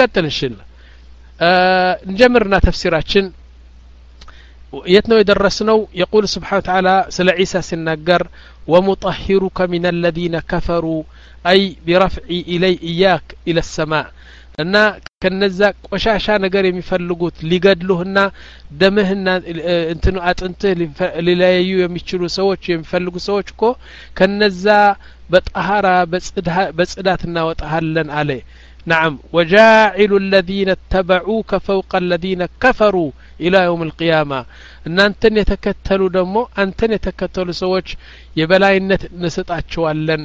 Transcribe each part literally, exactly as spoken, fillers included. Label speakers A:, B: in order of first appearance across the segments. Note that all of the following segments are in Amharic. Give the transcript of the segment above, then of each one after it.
A: نكتل أه نجمرنا تفسيراتنا يتنو يدرسنو يقول سبحانه وتعالى سلا عيسى سننجر ومطهرك من الذين كفروا أي برفعي إلي إياك إلى السماء أن كنزا قشاشا ነገር የሚፈልጉት ሊገድሉህና ደምህና እንትኑ አጥንትህ ሊለያዩ የሚችሉ ሰዎች የሚፈልጉ ሰዎች እኮ ከነዛ በጣሃራ በጽዳት እናወጣለን አለ نعم وجاعل الذين اتبعوك فوق الذين كفروا إلى يوم القيامة ان انتن يتكتلوا دمو انتن يتكتلوا سوچ يبلاينت نسطاچوالن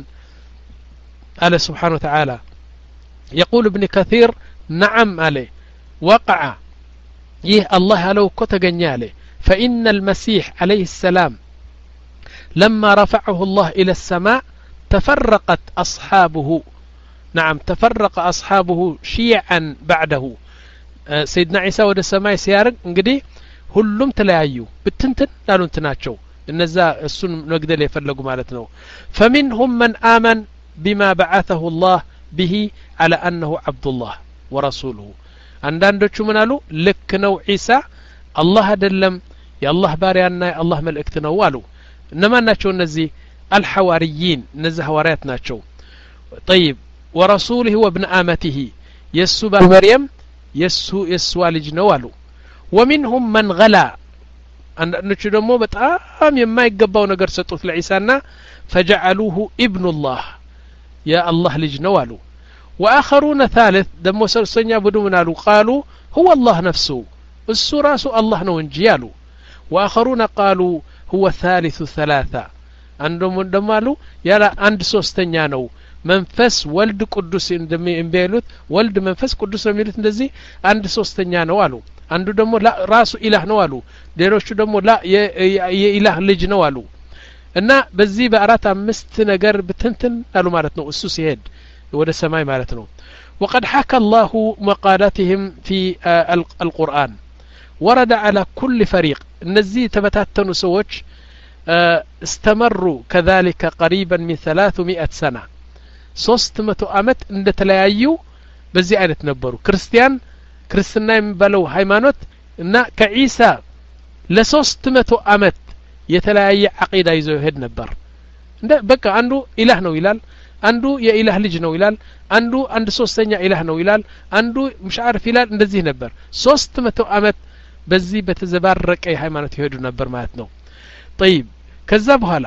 A: على سبحانه وتعالى يقول ابن كثير نعم عليه وقع يه الله لو كتغني عليه فإن المسيح عليه السلام لما رفعه الله إلى السماء تفرقت أصحابه نعم تفرق أصحابه شيعا بعده سيدنا عيسى ወደ ሰማይ ሲያርግ እንግዲህ ሁሉም ተለያዩ ብትንትን ዳሉ እንትናቸው እነዛ እሱን መግደል የፈለጉ ማለት ነው فمنهم من آمن بما بعثه الله به على أنه عبد الله ورسوله አንዳንዶቹ ምን አሉ ልክ ነው ዒሳ አላህ አይደለም የአላህ ባሪያና የአላህ መልእክት ነው አሉ እነማን ናቸው እነዚህ الحواريين እነዚህ ሐዋርያት ናቸው طيب ورسوله وابن آمته يسو مريم يسو يسوى لجنوالو ومنهم من غلا أنه دمو بتعام يما يقبوا نقر ستوث لعيسانا فجعلوه ابن الله يا الله لجنوالو وآخرون ثالث دمو سرسنيا بدو منالو قالوا هو الله نفسه السراس الله نونجيالو وآخرون قالوا هو ثالث ثلاثة عندهم دمالو يلا عند سوستنيانو መንፈስ ወልድ ቅዱስ እንደሚሉት ወልድ መንፈስ ቅዱስ ነው የሚሉት እንደዚህ አንድ ሶስተኛ ነው አሉ አንዱ ደግሞ ራሱ ኢላህ ነው አሉ ሌሎቹ ደግሞ ላ የኢላህ ልጅ ነው አሉ እና በዚህ በአራት አምስት ነገር በትንትን አሉ ማለት ነው እሱ ሲሄድ ወደ ሰማይ ማለት ነው وقد حكى الله مقالاتهم في القرآن ورد على كل فريق እነዚህ ተበታተኑ ሰዎች استمروا كذلك قريبا من ثلاثمائة سنة ሶስት መቶ አመት እንደተለያዩ በዚህ አይነት ነበሩ ክርስቲያን ክርስትና የሚባለው ሃይማኖት እና ከዒሳ ለሶስት መቶ አመት የተለያየ አቂዳ ይዞ ይሄድ ነበር እንደ በቃ አንዱ ኢላህ ነው ይላል አንዱ የኢላህ ልጅ ነው ይላል አንዱ አንድ ሶስተኛ ኢላህ ነው ይላል አንዱ ሙሽዓርፍ ይላል እንደዚህ ነበር ሶስት መቶ አመት በዚህ በተዘባረቀ ሃይማኖት ይሄዱ ነበር ማለት ነው طيب ከዛ በኋላ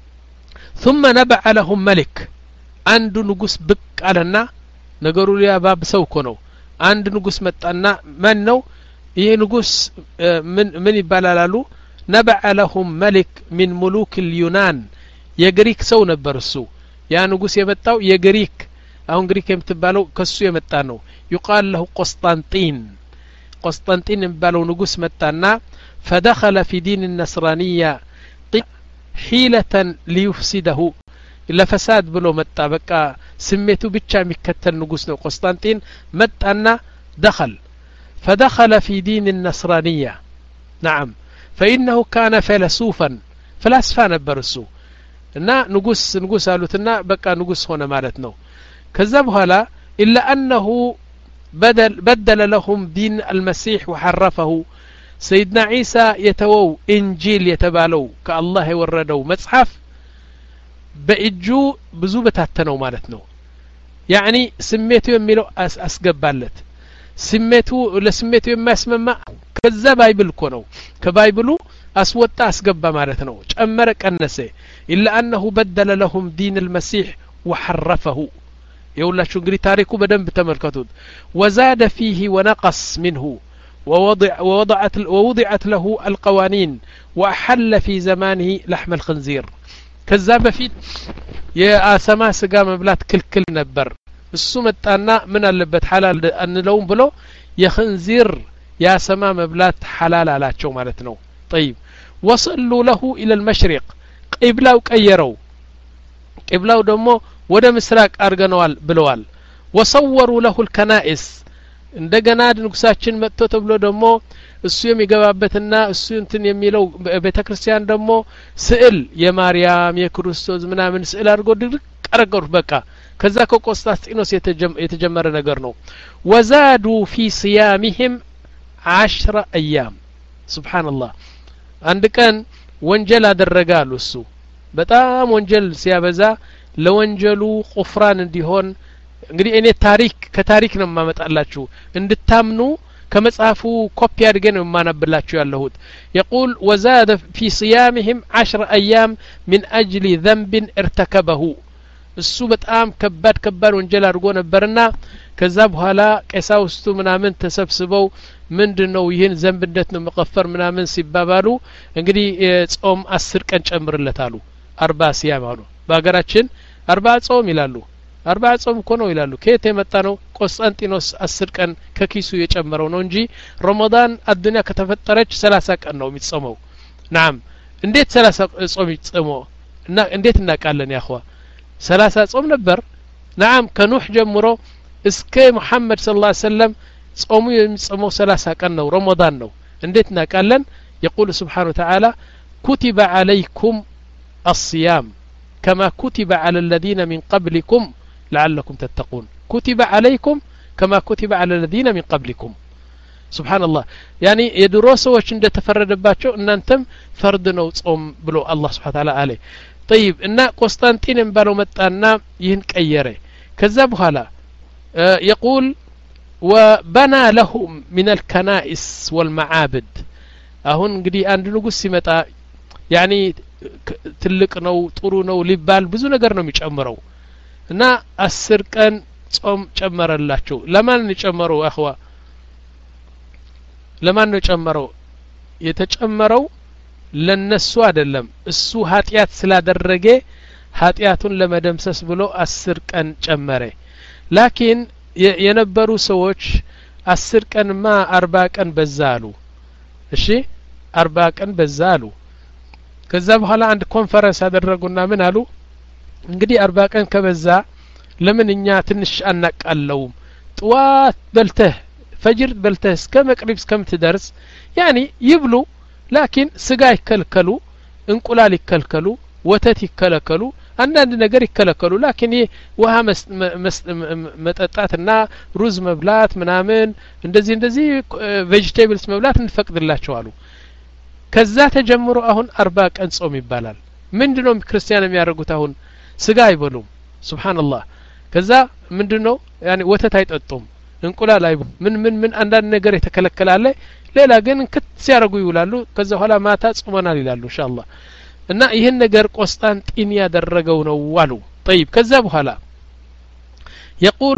A: ثم نبع لهم ملك አንዱ ንጉስ ብቅ አለና ነገሩ ሊያባብ ሰው እኮ ነው አንድ ንጉስ መጣና ማን ነው ይሄ ንጉስ ምን ምን ይባላሉ نبع لهم ملك من ملوك اليونان የግሪክ ሰው ነበር እሱ ያ ንጉስ የመጣው የግሪክ አሁን ግሪክ የምትባለው ከሱ የመጣ ነው يقال له قسطنطين قسطنطين የሚባለው ንጉስ መጣና فدخل في دين النصرانية حيلة ليفسده ለፈሳድ ብሎ መጣ በቃ ስሜቱ ብቻ የሚከተል ንጉስ ነው ቆስጣንጢን መጣና دخل فدخل في دين النصرانية نعم فإنه كان فيلسوفا فلاسفا ነበር እሱ እና ንጉስ ንጉስ አሉትና በቃ ንጉስ ሆነ ማለት ነው ከዛ በኋላ إلا أنه بدل بدل لهم دين المسيح وحرفه سيدنا عيسى يتوو إنجيل يتبالو كالله يوردو مصحف በእጁ ብዙ በታተነው ማለት ነው ያኒ ስሜቱ የሚለው አስገባለት ስሜቱ ለስሜቱ የማያስመማ ከዛ ባይብል እኮ ነው ከባይብሉ አስወጣ አስገባ ማለት ነው ጨመረ ቀነሰ إلا أنه بدل لهم دين المسيح وحرفه يقوللاችሁ እንግዲህ ታሪኩ በደንብ ተመልከቱት وزاد فيه ونقص منه ووضع ووضعت ووضعت له القوانين وأحل في زمانه لحم الخنزير ከዛ በፊት የአሰማ ስጋ መብላት ክልክል ነበር እሱ መጣና ምን አለበት ሐላል አንለውም ብሎ የخنزير ያሰማ መብላት ሐላል አላቸው ማለት ነው طيب وصلوا له الى المشرق قبلاው ቀየረው قبلاው ደግሞ ወደ ምስራቅ አርገነዋል ብለዋል وصوروا له الكنائس እንደገና ንጉሳችን መጥቶ ተብሎ ደግሞ እሱ የሚገባበትና እሱ እንትን የሚለው ቤተክርስቲያን ደግሞ ስዕል የማርያም የክርስቶስ ምናምን ስዕል አድርጎ ድርቅ አረገሩ በቃ ከዛ ከቆስጣንጢኖስ የተጀመረ ነገር ነው ወዛዱ في صيامهم عشر ايام سبحان الله አንድ ቀን ወንጀል አደረጋሉ እሱ በጣም ወንጀል ሲያበዛ ለወንጀሉ ቁፍራን እንዲሆን እንግዲህ እኔ ታሪክ ከታሪክ ነው ማመጣላችሁ እንድታምኑ ከመጽሐፉ ኮፒ አድርገን ነው ማናብላችሁ ያለሁት يقول وزاد في صيامهم عشر ايام من اجل ذنب ارتكبه እሱ በጣም ከባድ ከባድ ወንጀል አድርጎ ነበርና ከዛ በኋላ ቀሳውስቱ ምናምን ተሰብስበው ምንድነው ይሄን ዘንብ እንዴት ነው መቀፈር ምናምን ሲባባሉ እንግዲህ ጾም አስር ቀን ጨምርለታሉ አርባ ሲያም አሉ በአገራችን አርባ ጾም ይላሉ አርባ ጾም እኮ ነው ይላሉ ከየት የመጣ ነው ቆስጣንጢኖስ አስር ቀን ከኪሱ የጨመረው ነው እንጂ ረመዳን አዱንያ ከተፈጠረች ሰላሳ ቀን ነው የሚጾመው نعم እንዴት ሰላሳ ጾም ይጾመው እና እንዴት እናቃለን ያخوا ሰላሳ ጾም ነበር نعم ከኑህ ጀምሮ እስከ መሐመድ ሰለላሁ ዐለይሂ ወሰለም ጾሙ የሚጾመው ሰላሳ ቀን ነው ረመዳን ነው እንዴት እናቃለን يقول سبحانه وتعالى كتب عليكم الصيام كما كتب على الذين من قبلكم لعلكم تتقون كتب عليكم كما كتب على الذين من قبلكم سبحان الله يعني يدرسوا እንደ ተፈረደባቸው እናንተም ፈርድ ነው ጾም ብሎ አላህ Subhanahu Wa Ta'ala አለ طيب እና ቆስጣንጢንም ባለው መጣና ይህን ቀየረ ከዛ በኋላ يقول وبنى لهم من الكنائس والمعابد አሁን እንግዲህ አንድ ንጉስ ሲመጣ يعني ትልቅ ነው ጥሩ ነው ሊባል ብዙ ነገር ነው የሚጨምረው እና አስር ቀን ጾም ጨመረላቸው ለማን ነው አخዋ ለማን ነው ጨመረው የተጨመረው ለነሱ አይደለም እሱ ኃጢያት ስላደረገ ኃጢያቱን ለመደምሰስ ብሎ አስር ቀን ጨመረ ላኪን የነበሩ ሰዎች አስር ቀንማ አርባ ቀን በዛሉ እሺ አርባ ቀን በዛሉ ከዛ በኋላ አንድ ኮንፈረንስ አደረጉና ምን አሉ እንግዲህ አርባ ቀን ከበዛ ለምን እኛ ትንሽ አናቃለው ጥዋት በልተህ ፈጅር በልተህ እስከ መቅሪብ እስከምትደርስ يعني ይብሉ ላኪን ስጋ ይከልከሉ እንቁላል ይከልከሉ ወተት ይከለከሉ አንዳንድ ነገር ይከለከሉ ላኪን ውሃ መጠጣትና ሩዝ መብላት ምናምን እንደዚህ እንደዚህ ቬጂቴብልስ መብላት እንፈቅድላቸው አሉ ከዛ ተጀምሮ አሁን አርባ ቀን ጾም ይባላል ምንድነው ክርስቲያን የሚያደርጉት አሁን ስጋ አይበሉም ሱብሃንአላህ ከዛ ምንድነው يعني ወተት አይጠጡም እንቁላል አይቡ ምን ምን ምን አንዳንድ ነገር የተከለከላለ ሌላ ግን ክት ሲያረጉ ይውላሉ ከዛ በኋላ ማታ ጾመናል ይላሉ ኢንሻአላህ እና ይሄን ነገር ቆስጣንጢን ያደረገው ነው ዋሉ طيب ከዛ በኋላ يقول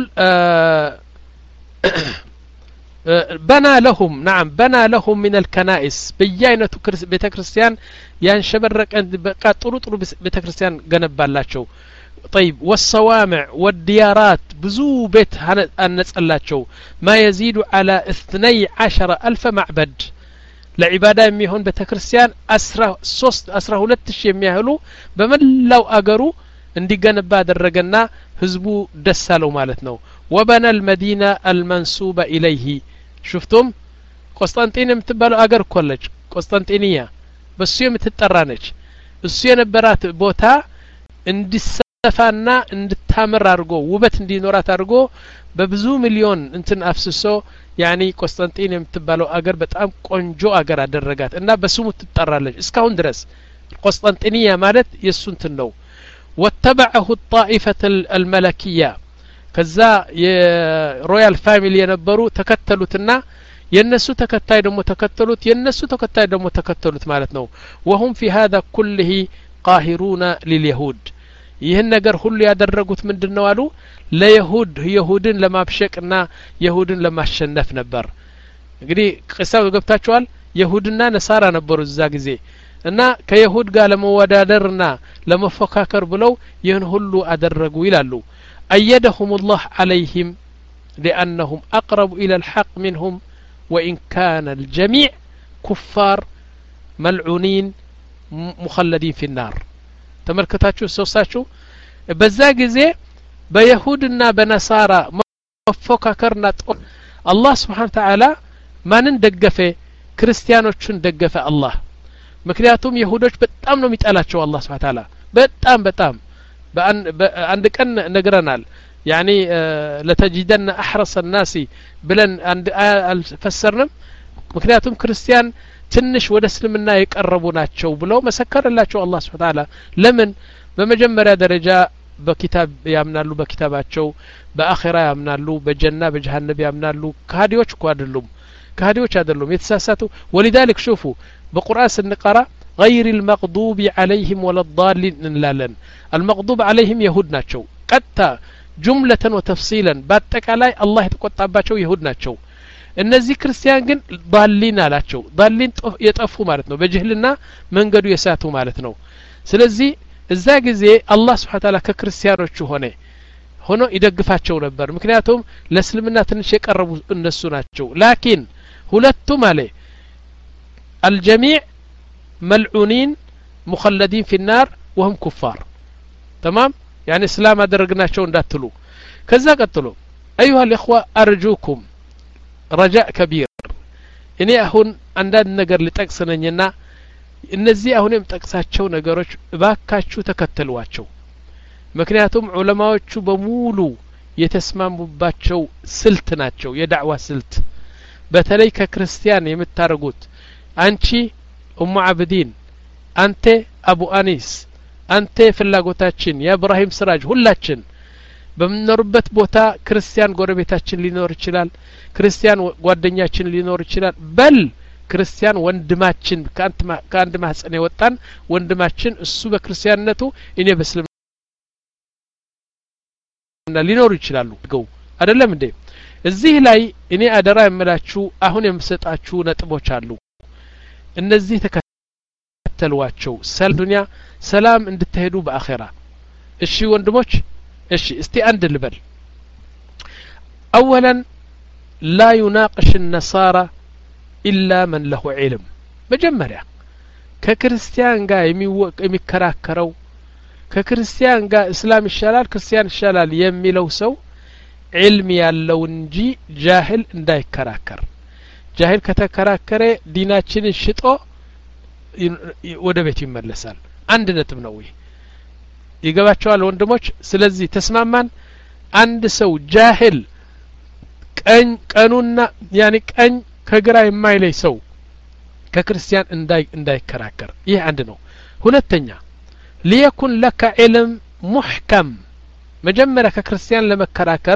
A: بنى لهم نعم بنى لهم من الكنائس بياينه بيت كريستيان ينشبرق بقى طرو طرو بيت كريستيان ገነባላቸው طيب والصوامع والديارات بزو بيت انصلاچو ما يزيد على اثني عشر الف معبد لعباده የሚሆን በተክርስቲያን አስራ ሶስት አስራ ሁለት ሺህ የሚያህሉ በመላው አገሩ እንዲገነባ አደረገና ህዝቡ ደሳለው ማለት ነው وبنى المدينه المنسوبه اليه شفتم ቆስጣንጢን የምትባለው አገር ኮለች ቆስጣንጢንያ በሱ የምትጠራ ነች እሱ የነበራት ቦታ እንዲሰፋና እንድታመር አድርጎ ውበት እንዲኖራት አድርጎ በብዙ ሚሊዮን እንትን አፍስሶ يعني ቆስጣንጢን የምትባለው አገር በጣም ቆንጆ አገር አደረጋት እና በስሙ ትጠራለች እስካሁን ድረስ ቆስጣንጢንያ ማለት የሱንትን ነው واتبعه الطائفة الملكية ከዛ የሮያል ፋሚሊ የነበሩ ተከተሉትና የነሱ ተከታይ ደግሞ ተከተሉት የነሱ ተከታይ ደግሞ ተከተሉት ማለት ነው وهم في هذا كله قاهرون لليهود ይህን ነገር ሁሉ ያደረጉት ምንድነው አሉ ለይሁድ ይሁድን ለማብሸቅና ይሁድን ለማሸነፍ ነበር እንግዲህ ቅሳው ገብታችኋል ይሁድና ነሳራ ነበሩ እዛ ጊዜ እና ከይሁድ ጋር ለመወዳደርና ለመፎካከር ብለው ይህን ሁሉ አደረጉ ይላሉ أيدهم الله عليهم لأنهم أقرب إلى الحق منهم وإن كان الجميع كفار ملعونين مخلدين في النار تملكتاتشو سوساتشو بزا ጊዜ በይሁድና በነሳራ መፎካከርና الله سبحانه وتعالى ማንን ደገፈ ክርስቲያኖችን ደገፈ አላህ ምክንያቱም ይሁዶች በጣም ነው የሚጣላቸው አላህ Subhanahu Wa Ta'ala በጣም በጣም በአንድ ቀን ነግረናል يعني لتجدن احرص الناس ብለን አንድ አልፈሰርንም ምክንያቱም ክርስቲያን ትንሽ ወደ እስልምና የቀረቡ ናቸው ብለው መሰከረላቸው አላህ Subhanahu Wa Ta'ala ለምን በመጀመሪያ ደረጃ በኪታብ ያምናሉ በኪታባቸው በአኺራ ያምናሉ በጀና በጀሃነም ያምናሉ ከሃዲዎች እኮ አይደሉም ከሃዲዎች አይደሉም የተሳሳቱ ولذلك شوفوا በቁርአን ስንቀራ غير المغضوب عليهم ولا الضالين እንላለን المغضوب عليهم يهود ናቸው ቀጥታ جملة وتفصيلا በአጠቃላይ አላህ የተቆጣባቸው ይሁድ ናቸው እነዚህ ክርስቲያን ግን ضالين አላቸው ضالين የጠፉ ማለት ነው በጅህልና መንገዱ የሳቱ ማለት ነው ስለዚህ እዛ ጊዜ አላህ Subhanahu Wa Ta'ala ከክርስቲያኖቹ ሆነ ሆኖ ይደግፋቸው ነበር ምክንያቱም ለእስልምና ትንሽ የቀረቡ እነሱ ናቸው ላኪን ሁለቱም አለ الجميع ملعونين مخلدين في النار وهم كفار تمام يعني اسلام ادرغناچو እንዳትሉ ከዛ ቀጥሎ ايها الاخوه ارجوكم رجاء كبير እኔ አሁን አንዳንድ ነገር ልጠቅስነኝና እነዚህ አሁንም ጠቅሳቸው ነገሮች ባካችሁ ተከተሏቸው ምክንያቱም ዑለማዎቹ በሙሉ የተስማሙባቸው ስልት ናቸው የዳዕዋ ስልት በተለይ ከክርስቲያን የምታረጉት አንቺ ኡሙ አብዲን አንተ አቡ አኒስ አንተ ፍላጎታችን የኢብራሂም ስራጅ ሁላችን በመኖርበት ቦታ ክርስቲያን ጎረቤታችን ሊኖር ይችላል ክርስቲያን ጓደኛችን ሊኖር ይችላል በል ክርስቲያን ወንድማችን ከአንድ ማህፀን የወጣን ወንድማችን እሱ በክርስቲያንነቱ እኔ በእስልምና ሊኖር ይችላሉ ገው አይደለም እንዴ እዚህ ላይ እኔ አደራ የምላችሁ አሁን የምሰጣችሁ ነጥቦች አሉ እነዚህ ተከተሏቸው ሰል ዱንያ ሰላም እንድትሄዱ በአኺራ እሺ ወንድሞች እሺ እስቲ አንድ ልበል اولا لا يناقش النصارى الا من له علم መጀመሪያ ከክርስቲያን ጋር የሚከራከረው ከክርስቲያን ጋር እስላም ይሻላል ክርስቲያን ይሻላል የሚለው ሰው علم ያለው እንጂ ጃሂል እንዳይከራከር ጃሂል ከተከራከረ ዲናችን ሽጦ ወደ ቤት ይመለሳል አንድ ነጥብ ነው ይሄ ይገባቸዋል ወንድሞች ስለዚህ ተስማማን አንድ ሰው ጃሂል ቀን ቀኑና ያኒ ቀን ከግራ የማይለይ ሰው ከክርስቲያን እንዳይ እንዳይከራከር ይሄ አንድ ነው ሁለተኛ ليكن لك علم محكم መጀመሪያ ከክርስቲያን ለመከራከር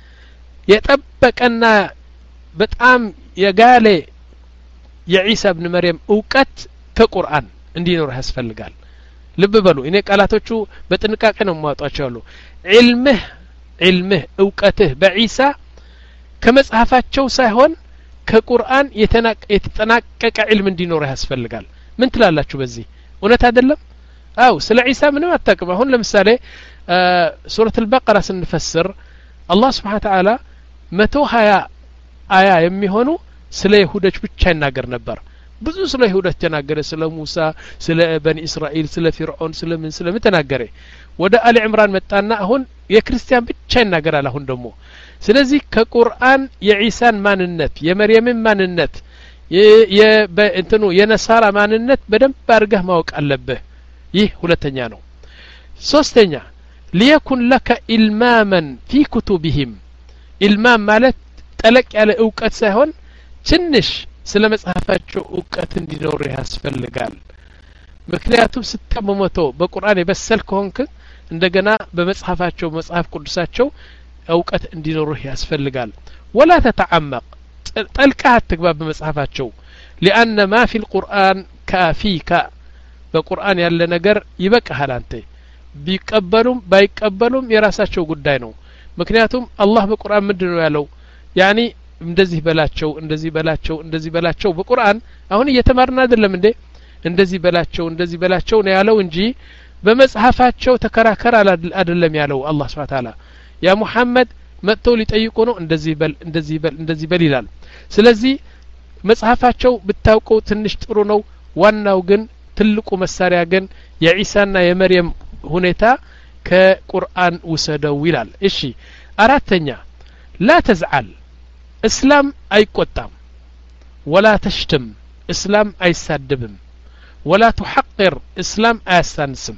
A: የጠበቀና በጣም የጋለ የኢሳ ኢብኑ መርየም ዕውቀት ከቁርአን እንዲኖር ያስፈልጋል ልብ በሉ እኔ ቃላቶቹ በጥንቃቄ ነው ማውጣቸው علمه علمه ዕውቀትህ በኢሳ ከመጽሐፋቸው ሳይሆን ከቁርአን የተጠናቀቀ علم እንዲኖር ያስፈልጋል ምን ትላላችሁ በዚህ እውነት አይደለም አው ስለ ኢሳ ምንም አታውቅም አሁን ለምሳሌ ሱረቱ አልበቀራ ስንፈስር አላህ Subhanahu Wa Ta'ala መቶ ሀያ አያ የሚሆኑ ስለ ይሁዶች ብቻ ይናገር ነበር ብዙ ስለ ይሁዶች ተናገረ ስለ ሙሳ ስለ በኒ እስራኤል ስለ ፍርዖን ስለ ምን ስለ ምን ተናገረ ወደ አሊ ዕምራን መጣና አሁን የክርስቲያን ብቻ ይናገራል አሁን ደግሞ ስለዚህ ከቁርአን የኢሳን ማንነት የመርየምን ማንነት የበእንተኑ የነሳራ ማንነት በደንብ አድርገህ ማወቅ አለብህ ይህ ሁለተኛ ነው ሶስተኛ ليكن لك إلماما في كتبهم إلمام ማለት ጠለቅ ያለ ዕውቀት ሳይሆን ትንሽ ስለ መጽሐፋቸው ዕውቀት እንዲኖር ያስፈልጋል ምክንያቱም ስተመመቶ በቁርአን የበሰል ከሆንክ እንደገና በመጽሐፋቸው መጽሐፍ ቅዱሳቸው ዕውቀት እንዲኖር ያስፈልጋል ولا تتعمق ጠልቀህ አትግባ በመጽሐፋቸው لأن ما في القرآن كافيك በቁርአን ያለ ነገር ይበቃሃል አንተ ቢቀበሉም ባይቀበሉም የራሳቸው ጉዳይ ነው ምክንያቱም አላህ በቁርአን ምንድነው ያለው ያኒ እንደዚህ በላቸው እንደዚህ በላቸው እንደዚህ በላቸው በቁርአን አሁን እየተማርና አይደለም እንዴ እንደዚህ በላቸው እንደዚህ በላቸው ነው ያለው እንጂ በመጽሐፋቸው ተከራከር አይደለም ያለው አላህ Subhanahu Wa Ta'ala ያ ሙሐመድ መጥተው ሊጠይቁ ነው እንደዚህ በል እንደዚህ በል እንደዚህ በል ይላል ስለዚህ መጽሐፋቸው ብታውቀው ትንሽ ጥሩ ነው ዋናው ግን ትልቁ መሳሪያ ግን የኢሳና የመርየም ሁኔታ ከቁርአን ወሰደው ይላል እሺ አራተኛ لا تزعل اسلام አይቆጣም ولا تشتم اسلام አይሳደብም ولا تحقر اسلام አያሳንስም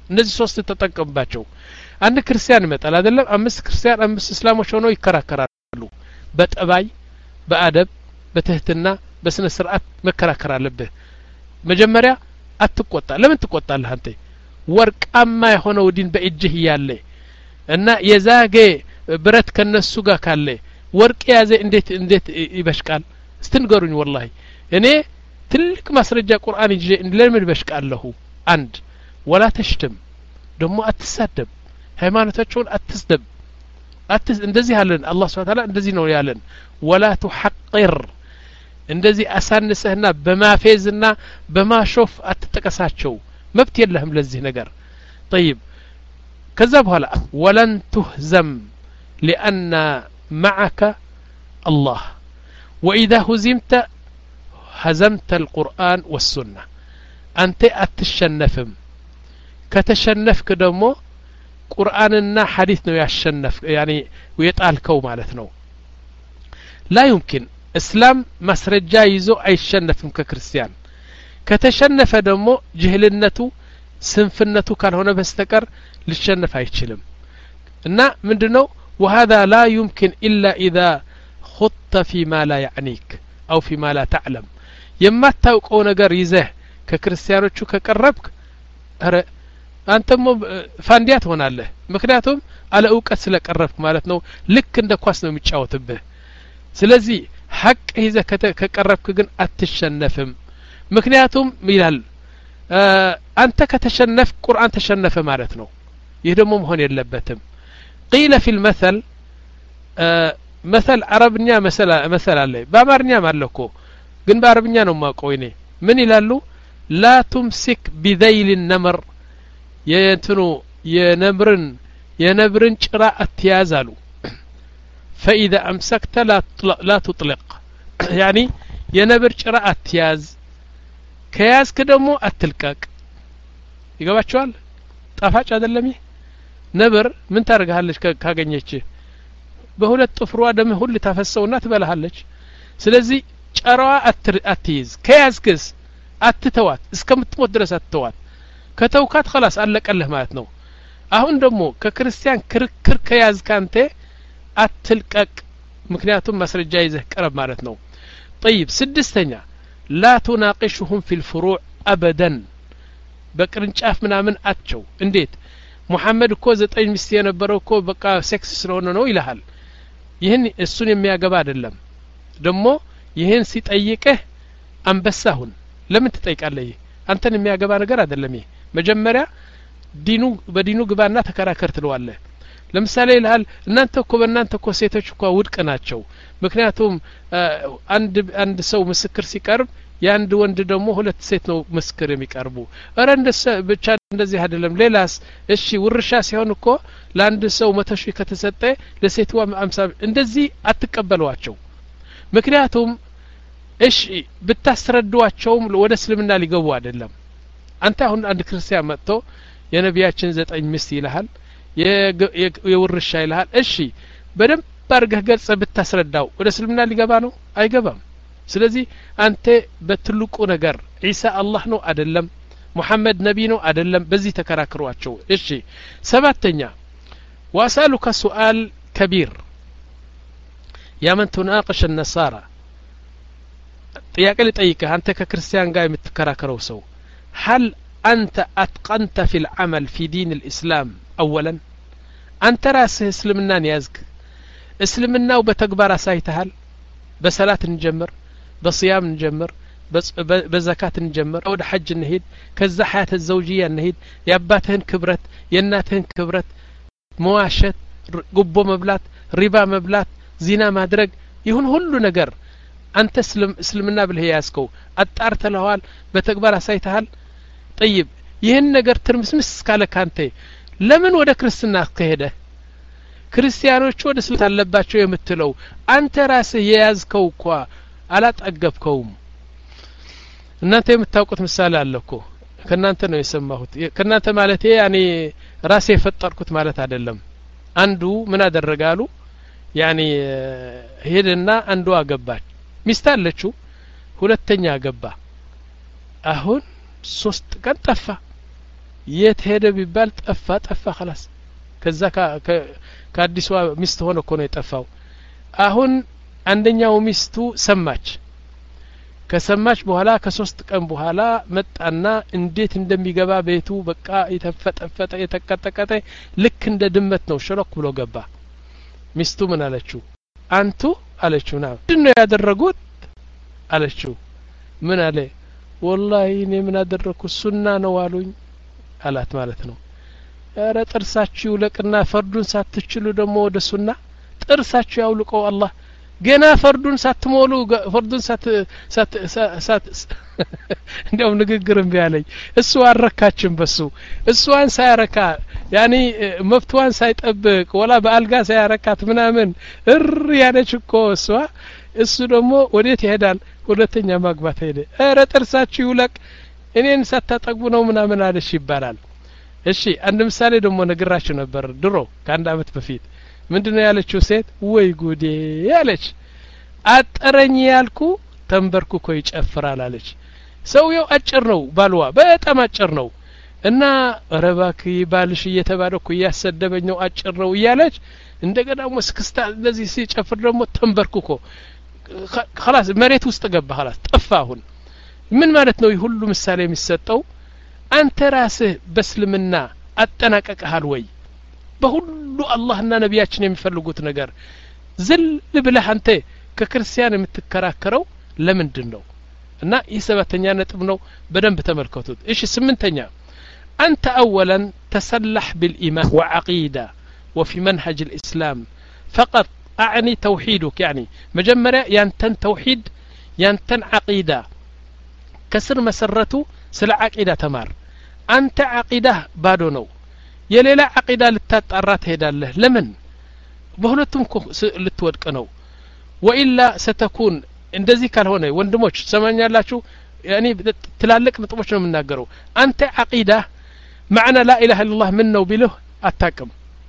A: እነዚህ ሶስት ተጠቀምባቸው አንድ ክርስቲያን ይመጣል አይደለም አምስት ክርስቲያን አምስት እስላሞች ሆነው ይከራከራሉ በጠባይ በአደብ በትህትና በስነ ስርዓት መከራከር አለበት መጀመሪያ አትቆጣ ለምን ትቆጣለህ አንተ ወርቃማ የሆነው ዲን በእጅህ ያለ እና የዛገ ብረት ከነሱ ጋር ካለ ወርቅ ያዘ እንዴት እንዴት ይበሽቃል استنقروني والله እኔ ትልቅ ማስረጃ ቁርአን ይዤ ለምን በሽቃለሁ አንድ ولا تشتم ደሞ አትሳደብ ሃይማኖታቸውን አትስደብ አትስ እንደዚህ አለን አላህ Subhanahu Wa Ta'ala እንደዚህ ነው ያለን ولا تحقر እንደዚህ አሳንሰህና በማፌዝና በማሾፍ አትጠቀሳቸው መብት የለህም ለዚህ ነገር طيب ከዛ በኋላ ولن تهزم لأن معك الله وإذا هزمت هزمت القرآن والسنة أنت أتشنفم كتشنفك دمو قرآننا حديثنا يشنف يعني ويتقالكو معناتنو لا يمكن اسلام مسرجا يزو አይሸነፍም ከክርስቲያን ከተሸነፈ ደግሞ ጅህልነቱ ስንፍነቱ ካልሆነ በስተቀር ሊሸነፍ አይችልም እና ምንድነው وهذا لا يمكن إلا إذا خضت فيما لا يعنيك أو فيما لا تعلم የማታውቀው ነገር ይዘህ ከክርስቲያኖቹ ከቀረብክ አረ አንተም ፋንዲያ ትሆናለህ ምክንያቱም አለ ዕውቀት ስለቀረብክ ማለት ነው ልክ እንደ ኳስ ነው የሚጫወትብህ ስለዚህ ሐቅ ይዘህ ከቀረብክ ግን አትሸነፍም ምክንያቱም ይላል አንተ ከተሸነፍ ቁርአን ተሸነፈ ማለት ነው ይህ ደግሞ መሆን የለበትም قيل في المثل مثل عربኛ مثل مثل አለ በአማርኛ ማለኮ ግን በአረብኛ ነው ማቀው እኔ ምን ይላሉ لا تمسك بذيل النمر የእንትኑ የነብርን የነብርን ጭራ አትያዛሉ فإذا أمسكت لا لا تطلق يعني የነብር ጭራ አትያዝ ከያዝክ ደግሞ አትልቀቅ ይገባችኋል ጣፋጭ አይደለም ይሄ ነብር ምን ታርጋለች ካገኘች በሁለት ጥፍሯ ደም ሁሉ ታፈሰውና ትበላሃለች ስለዚህ ጨራዋ አትይዝ ከያዝክስ አትተዋት እስከምትሞት ድረስ አትተዋት ከተውካት خلاص አለቀልህ ማለት ነው አሁን ደግሞ ከክርስቲያን ክርክር ከያዝክ አንተ አትልቀቅ ምክንያቱም ማስረጃ ይዘህ ቀረብ ማለት ነው طيب ስድስተኛ لا تناقشهم في الفروع ابدا በቅርንጫፍ ምናምን አቸው እንዴት ሙሐመድ እኮ ዘጠኝ ሚስት የነበረው እኮ በቃ ሴክስ ስለሆነ ነው ይልሃል ይሄን እሱን የሚያገባ አይደለም ደግሞ ይሄን ሲጠይቅህ አንበሳሁን ለምን ትጠይቃለህ አንተን የሚያገባ ነገር አይደለም ይሄ መጀመሪያ ዲኑ በዲኑ ግባና ተከራከር ትለዋለህ ለምሳሌ ይልሃል እናንተ እኮ በእናንተ እኮ ሴቶች እኮ ውድቅ ናቸው ምክንያቱም አንድ አንድ ሰው ምስክር ሲቀርብ ያንድ ወንድ ደግሞ ሁለት ሴት ነው ምስክር የሚቀርቡ አረ እንደሰ ብቻ እንደዚህ አይደለም ሌላስ እሺ ውርሻ ሲሆን እኮ ለአንድ ሰው መቶ ሺህ ከተሰጠ ለሴትዋ አምሳ እንደዚህ አትቀበሏቸው ምክንያቱም እሺ ብታስረዷቸውም ወደ እስልምና ሊገቡ አይደለም አንተ አሁን አንድ ክርስቲያን መጥቶ የነቢያችን ዘጠኝ ሚስት ይልሃል የውርሻ ይልሃል እሺ በደንብ ባርገህ ገልጸ ብታስረዳው ወደ እስልምና ሊገባ ነው አይገባም ስለዚህ አንተ በትልቁ ነገር ኢሳ አላህ ነው አይደለም ሙሐመድ ነቢ ነው አይደለም በዚህ ተከራክሯቸው እሺ ሰባተኛ واسالك سؤال كبير يا من تناقش النصارى ጥያቄ ልጠይቅህ አንተ ከክርስቲያን ጋር የምትከራከረው ሰው هل انت اتقنت في العمل في دين الاسلام اولا انت راسه اسلمنان يازك اسلمناው በተግባር አሳይተሃል በሰላት እንጀምር በصيام እንጀምር በዘካት እንጀምር ወደ ሐጅ እንሄድ ከዛ ሐያት الزوجيه እንሄድ ያባትህን ክብረት የእናትህን ክብረት መዋሸት ጉቦ መብላት ሪባ መብላት ዚና ማድረግ ይሁን ሁሉ ነገር አንተ እስልምና ብለህ ያስከው አጣርተለዋል በተግባር አሳይተሃል طيب ይሄን ነገር ትርምስምስ ካለ ካንተ ለምን ወደ ክርስትና ከሄደ ክርስቲያኖች ወደ እስልምና አለባቸው የምትለው አንተ ራስህ የያዝከው እኮ አላጠገብከውም እናንተ የምታውቁት ምሳሌ አለኮ ከናንተ ነው የሰማሁት ከናንተ ማለት ያኔ ራሴ የፈጠርኩት ማለት አይደለም አንዱ ምን አደረጋሉ ያኔ ሄደና አንዱ አገባች ሚስት አለችው ሁለተኛ አገባ አሁን ሶስት ቀን ጠፋ የት ሄደ ቢባል ጠፋ ጠፋ خلاص ከዛ ከአዲሷ ሚስት ሆነ እኮ ነው የጠፋው አሁን አንደኛው ሚስቱ ሰማች ከሰማች በኋላ ከሶስት ቀን በኋላ መጣና እንዴት እንደሚገባ ቤቱ በቃ የተፈጠፈጠ የተቀጠቀጠ ልክ እንደ ድመት ነው ሸለክ ብሎ ገባ ሚስቱ ምን አለችው አንቱ አለችው ና ምንድነው ያደረጉት አለችው ምን አለ والله እኔ ምን አደረኩ ሱና ነው አሉኝ አላት ማለት ነው ኧረ ጥርሳችሁ ለቅና ፈርዱን ሳትችሉ ደሞ ወደ ሱና ጥርሳችሁ ያውልቀው አላህ ገና ፈርዱን ሳትሞሉ ፈርዱን ሳት ሳት ሳት እንደውም ንግግርም ቢያለኝ እሱ አረካችን በሱ እሱዋን ሳይረካ ያኒ መፍቷን ሳይጠብቅ ወላ በአልጋ ሳይረካት ምናምን እር ያለች እኮ እሷ እሱ ደግሞ ወዴት ይሄዳል ሁለተኛ ማግባት ሄደ ኧረ ጥርሳችሁ ይውለቅ እኔን ሳታጠግቡ ነው ምናምን አለሽ ይባላል እሺ አንድ ምሳሌ ደግሞ ነግራችሁ ነበር ድሮ ከአንድ አመት በፊት ምንድነው ያለችው ሴት ወይ ጉዴ ያለች አጠረኝ ያልኩ ተንበርኩኮ ይጨፍራል አለች ሰውየው አጭር ነው ባልዋ በጣም አጭር ነው እና ረባክ ባልሽ እየተባለኩ ያሰደበኝ ነው አጭር ነው ያለች እንደገና መስክስታ እንደዚህ ሲጨፍር ደግሞ ተንበርኩኮ خلاص መሬት ውስጥ ገባ خلاص ጠፋ አሁን ምን ማለት ነው ይሁሉ ምሳሌ የሚሰጠው አንተ ራስህ በስልምና አጠናቀቀሃል ወይ በሁሉ አላህና ነቢያችን የሚፈልጉት ነገር ዝል ብለህ አንተ ከክርስቲያን የምትከራከረው ለምንድን ነው እና ይሰበተኛ ነጥብ ነው በደንብ ተመልከቱት እሺ ስምንተኛ አንተ اولا تسلح بالايمان وعقيده وفي منهج الاسلام فقط اعني توحيدك يعني مجمرة ينتن توحيد ينتن عقيده كسر مسرته سلا عقيده تمار انت عقيده بادو ነው የሌላ አቂዳ ልታጣራ ትሄዳለህ ለምን በሁለቱም ልትወድቅ ነው ወኢላ ستكون እንደዚህ ካልሆነ ወንድሞች ሰማኛላችሁ ያኒ ትላልቅ ነጥቦች ነው የምናገረው አንተ አቂዳ معنى لا اله الا الله من ነው ቢልህ አታቅም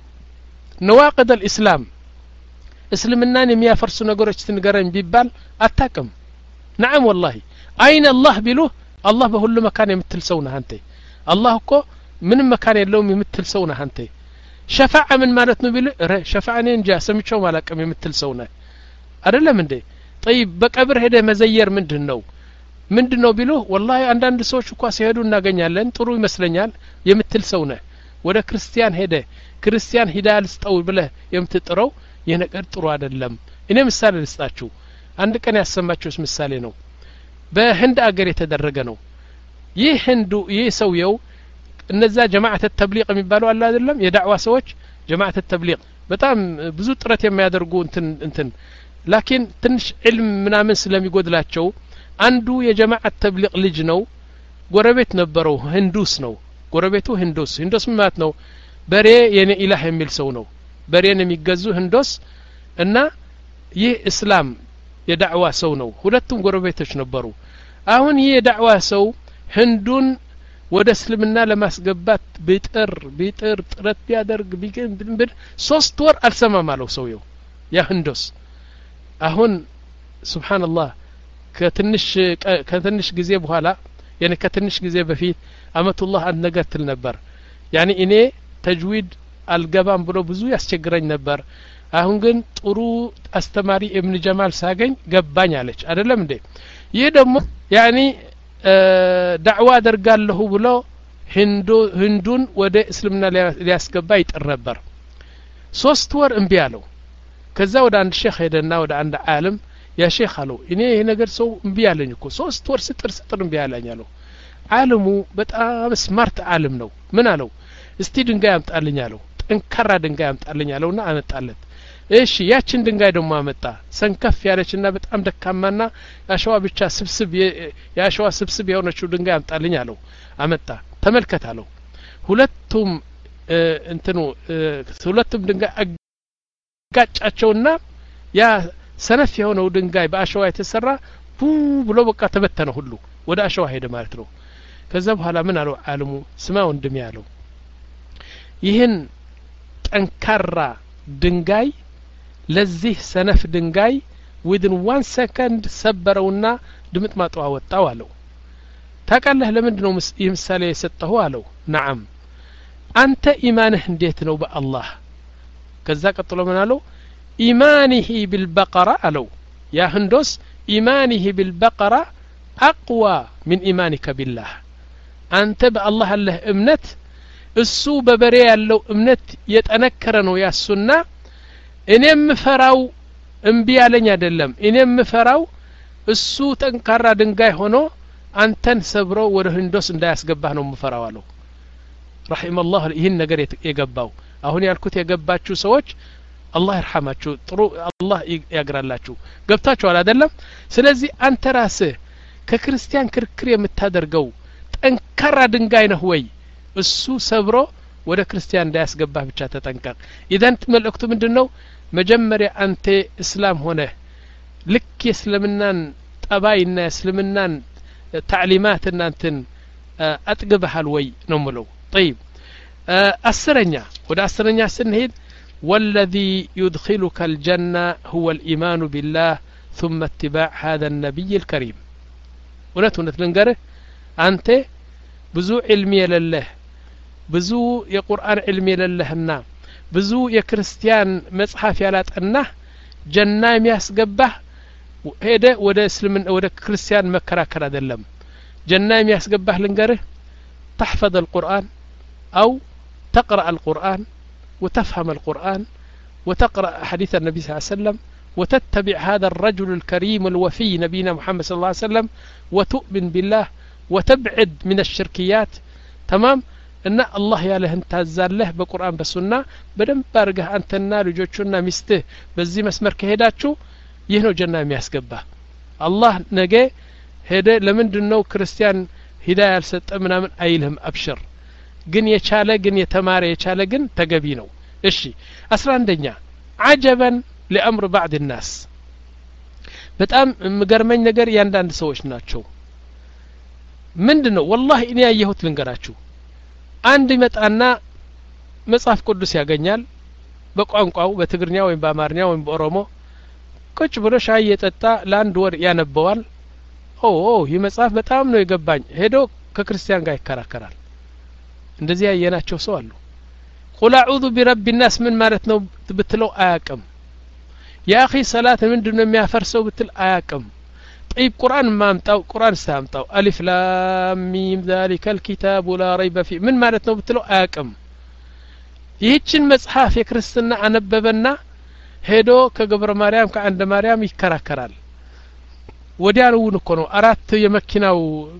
A: نواقض الاسلام እስልምናን የሚያፈርሱ ነገሮች ትንገረኝ ቢባል አታቅም نعم والله اين الله ቢልህ الله በሁሉ መካን የምትል ሰው ነህ አንተ الله እኮ ምን መካን የለውም የምትል ሰው ነህ አንተ ሸፋዓ ምን ማለት ነው ቢል ረ ሸፋዓኔ እንጃ ሰምቼው ማላቀም የምትል ሰው ነህ አይደለም እንዴ طيب በቀብር ሄደ መዘየር ምንድነው ምንድነው ቢሉ والله አንዳንድ ሰዎች እኮ ሲሄዱ እናገኛለን ጥሩ ይመስለኛል የምትል ሰው ነህ ወደ ክርስቲያን ሄደ ክርስቲያን ሂዳል ስጠው ብለህ የምትጥረው የነገር ጥሩ አይደለም እኔ ምሳሌ ልስጣችሁ አንድ ቀን ያሰማችሁስ ምሳሌ ነው በህንድ አገር የተደረገ ነው ይህ ህንዱ ይህ ሰውየው እነዛ ጀማዓት ተብሊግ የሚባለው አለ አይደለም የዳዕዋ ሰዎች ጀማዓት ተብሊግ በጣም ብዙ ጥረት የሚያደርጉ እንትን እንትን ላኪን ትንሽ ዒልም ምናምን ስለሚጎድላቸው አንዱ የጀማዓት ተብሊግ ልጅ ነው ጎረቤት ነበረው ህንዱስ ነው ጎረቤቱ ህንዱስ ህንዱስ ማለት ነው በሬ የኔ ኢላህ የሚል ሰው ነው በሬን የሚገዙ ህንዱስ እና ይህ እስላም የዳዕዋ ሰው ነው ሁለቱም ጎረቤቶች ነበሩ አሁን ይህ የዳዕዋ ሰው ህንዱን ወደ እስልምና ለማስገባት ቢጥር ቢጥር ጥረት ቢያደርግ ቢገን ሶስት ወር አልሰማም አለው ሰውየው ያ ህንዱስ አሁን ሱብሃንአላህ ከትንሽ ከትንሽ ጊዜ በኋላ ያኔ ከትንሽ ጊዜ በፊት አመቱላህ አንድ ነገር ትል ነበር ያኔ እኔ ተጅዊድ አልገባም ብሎ ብዙ ያስቸግረኝ ነበር አሁን ግን ጥሩ አስተማሪ ኢብኑ ጀማል ሳገኝ ገባኝ አለች አይደለም እንዴ ይሄ ደግሞ ያኔ ዳዕዋ አደርጋለሁ ብሎ ህንዱ ህንዱን ወደ እስልምና ሊያስገባ ይጥር ነበር ሶስት ወር እምቢ አለው ከዛ ወደ አንድ ሼክ ሄደና ወደ አንድ ዓለም ያ ሼክ አለው እኔ ይሄ ነገር ሰው እምቢ አለኝ እኮ ሶስት ወር ስጥር ስጥር እምቢ አለኝ አለው ዓለሙ በጣም ስማርት ዓለም ነው ምን አለው እስቲ ድንጋይ አምጣልኝ አለው ጠንካራ ድንጋይ አምጣልኝ አለውና አመጣለት እሺ ያችን ድንጋይ ደግሞ አመጣ ሰንከፍ ያለችና በጣም ደካማና ያሸዋ ብቻ ስብስብ ያሸዋ ስብስብ የሆነችው ድንጋይ አምጣልኝ አለው አመጣ ተመልከት አለው ሁለቱም እንትኑ ሁለቱም ድንጋይ አጋጫቸውና ያ ሰነፍ የሆነው ድንጋይ በአሸዋ የተሰራ ቡ ብሎ በቃ ተበተነ ሁሉ ወደ አሸዋ ሄደ ማለት ነው ከዛ በኋላ ምን አለው ዓለሙ ስማ ወንድም ያለው ይህን ጠንካራ ድንጋይ ለዚህ ሰነፍ ድንጋይ within one second ሰበረውና ድምጥማጡ አወጣው አለው ታቃለህ ለምንድነው ምሳሌ የሰጠው አለው نعم አንተ ኢማንህ እንዴት ነው በአላህ ከዛ ቀጥሎ ምን አለው ኢማኒሂ ቢልበቀራ አለው ያ ህንዶስ ኢማኒሂ ቢልበቀራ أقوى من إيمانك بالله أنت بالله الله እምነት እሱ በበሬ ያለው እምነት የተነከረ ነው ያሱና እኔም ፈራው እምቢ ያለኝ አይደለም እኔም ፈራው እሱ ጠንካራ ድንጋይ ሆኖ አንተን ሰብሮ ወደ ህንዶስ እንዳያስገባህ ነው ምፈራው አለው رحم الله ይህን ነገር የገባው አሁን ያልኩት የገባችሁ ሰዎች አላህ ይርሐማችሁ ጥሩ አላህ ያግራላችሁ ገብታችኋል አይደለም ስለዚህ አንተ ራስህ ከክርስቲያን ክርክር የምታደርገው ጠንካራ ድንጋይ ነው ወይ እሱ ሰብሮ ወደ ክርስቲያን እንዳያስገባህ ብቻ ተጠንቀቅ ኢዳን መልእክቱ ምንድነው መጀመሪያ አንተ እስላም ሆነ ልክ የእስልምናን ጠባይና የእስልምናን تعليمات እናንተን አጥግበሃል ወይ ነው ምለው طيب አስረኛ ወደ አስረኛ ስንሄድ والذي يدخلك الجنة هو الإيمان بالله ثم اتباع هذا النبي الكريم እውነት እውነት ልንገርህ አንተ ብዙ ዕልም የሌለህ ብዙ የቁርአን ዕልም የሌለህና ብዙ የክርስቲያን መጽሐፍ ያላጠናህ ጀና የሚያስገባህ ሄደ ወደ እስልምና ወደ ክርስቲያን መከራከር አይደለም ጀና የሚያስገባህ ልንገርህ تحفظ القرآن أو تقرأ القرآن وتفهم القرآن وتقرأ حديث النبي صلى الله عليه وسلم وتتبع هذا الرجل الكريم الوفي نبينا محمد صلى الله عليه وسلم وتؤمن بالله وتبعد من الشركيات تمام ان الله ياله انت تزاله بقرآن بسنة بدم بارغه انتنا لجوچنا ሚስትህ በዚህ መስመር ከሄዳችሁ ይህ ነው ጀና የሚያስገባ አላህ ነገ ሄደ ለምንድነው ክርስቲያን ሂዳያ ያልሰጠ ምናምን አይልህም አብሽር ግን የቻለ ግን የተማረ የቻለ ግን ተገቢ ነው እሺ አስራ አንደኛ عجبا لأمر بعض الناس በጣም ምገርመኝ ነገር ያንዳንድ ሰዎች ናቸው ምንድነው والله እኔ ያየሁት ልንገራችሁ አንድ ይመጣና መጽሐፍ ቅዱስ ያገኛል በቋንቋው በትግርኛ ወይም በአማርኛ ወይም በኦሮሞ ቁጭ ብሎ ሻይ የጠጣ ለአንድ ወር ያነበዋል ኦ ኦ ይህ መጽሐፍ በጣም ነው የገባኝ ሄዶ ከክርስቲያን ጋር ይከራከራል እንደዚህ ያየናቸው ሰው አሉ قل اعوذ برب الناس ምን ማለት ነው ብትለው አያቅም يا اخي صلاه ምንድነው የሚያፈርሰው ብትል አያቅም طيب قرآن ما امطاو قرآن سامطاو الف لام ميم ذلك الكتاب لا ريب فيه ምን ማለት ነው ብትለው አያቅም ይህችን መጽሐፍ የክርስትና አነበበና ሄዶ ከገብረ ማርያም ከአንደ ማርያም ይከራከራል ወዲያው እኮ ነው አራት የመኪናው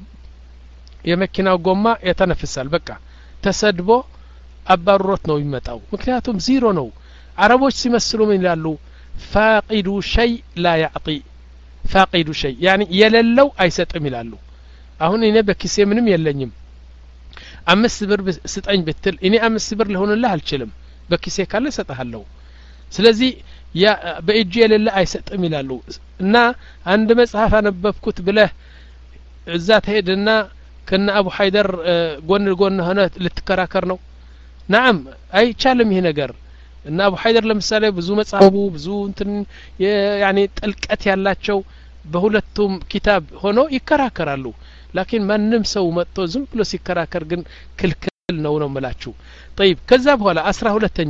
A: የመኪናው ጎማ የተነፍሳል በቃ ተሰድቦ አባሮት ነው ይመጣው ምክንያቱም ዜሮ ነው አረቦች ሲመስሉ ምን ይላሉ ፋቂዱ ሸይ ላ ያዕጢ ፋቂዱ ሸይ يعني የሌለው አይሰጥም ይላሉ አሁን እኔ በኪሴ ምንም የለኝም አምስት ብር ስጠኝ ብትል እኔ አምስት ብር ልሆንልህ አልችልም በኪሴ ካለ ሰጣለሁ ስለዚህ ያ በእጅ የሌለ አይሰጥም ይላሉ እና አንድ መጽሐፍ አነበብኩት ብለህ እዛ ተሄድና ከነ አቡ ሐይደር ጎን ጎን ሆነ ልትከራከር ነው نعم አይቻልም ይሄ ነገር እና አቡ ሐይደር ለምሳሌ ብዙ መጽሐፉ ብዙ እንትን ያኒ ጥልቀት ያላቸው በሁለቱም ኪታብ ሆኖ ይከራከራሉ ላኪን ማንንም ሰው መጥቶ ዝም ብሎ ሲከራከር ግን ክልክል ነው ነው መላችሁ طيب ከዛ በኋላ አስራ ሁለተኛ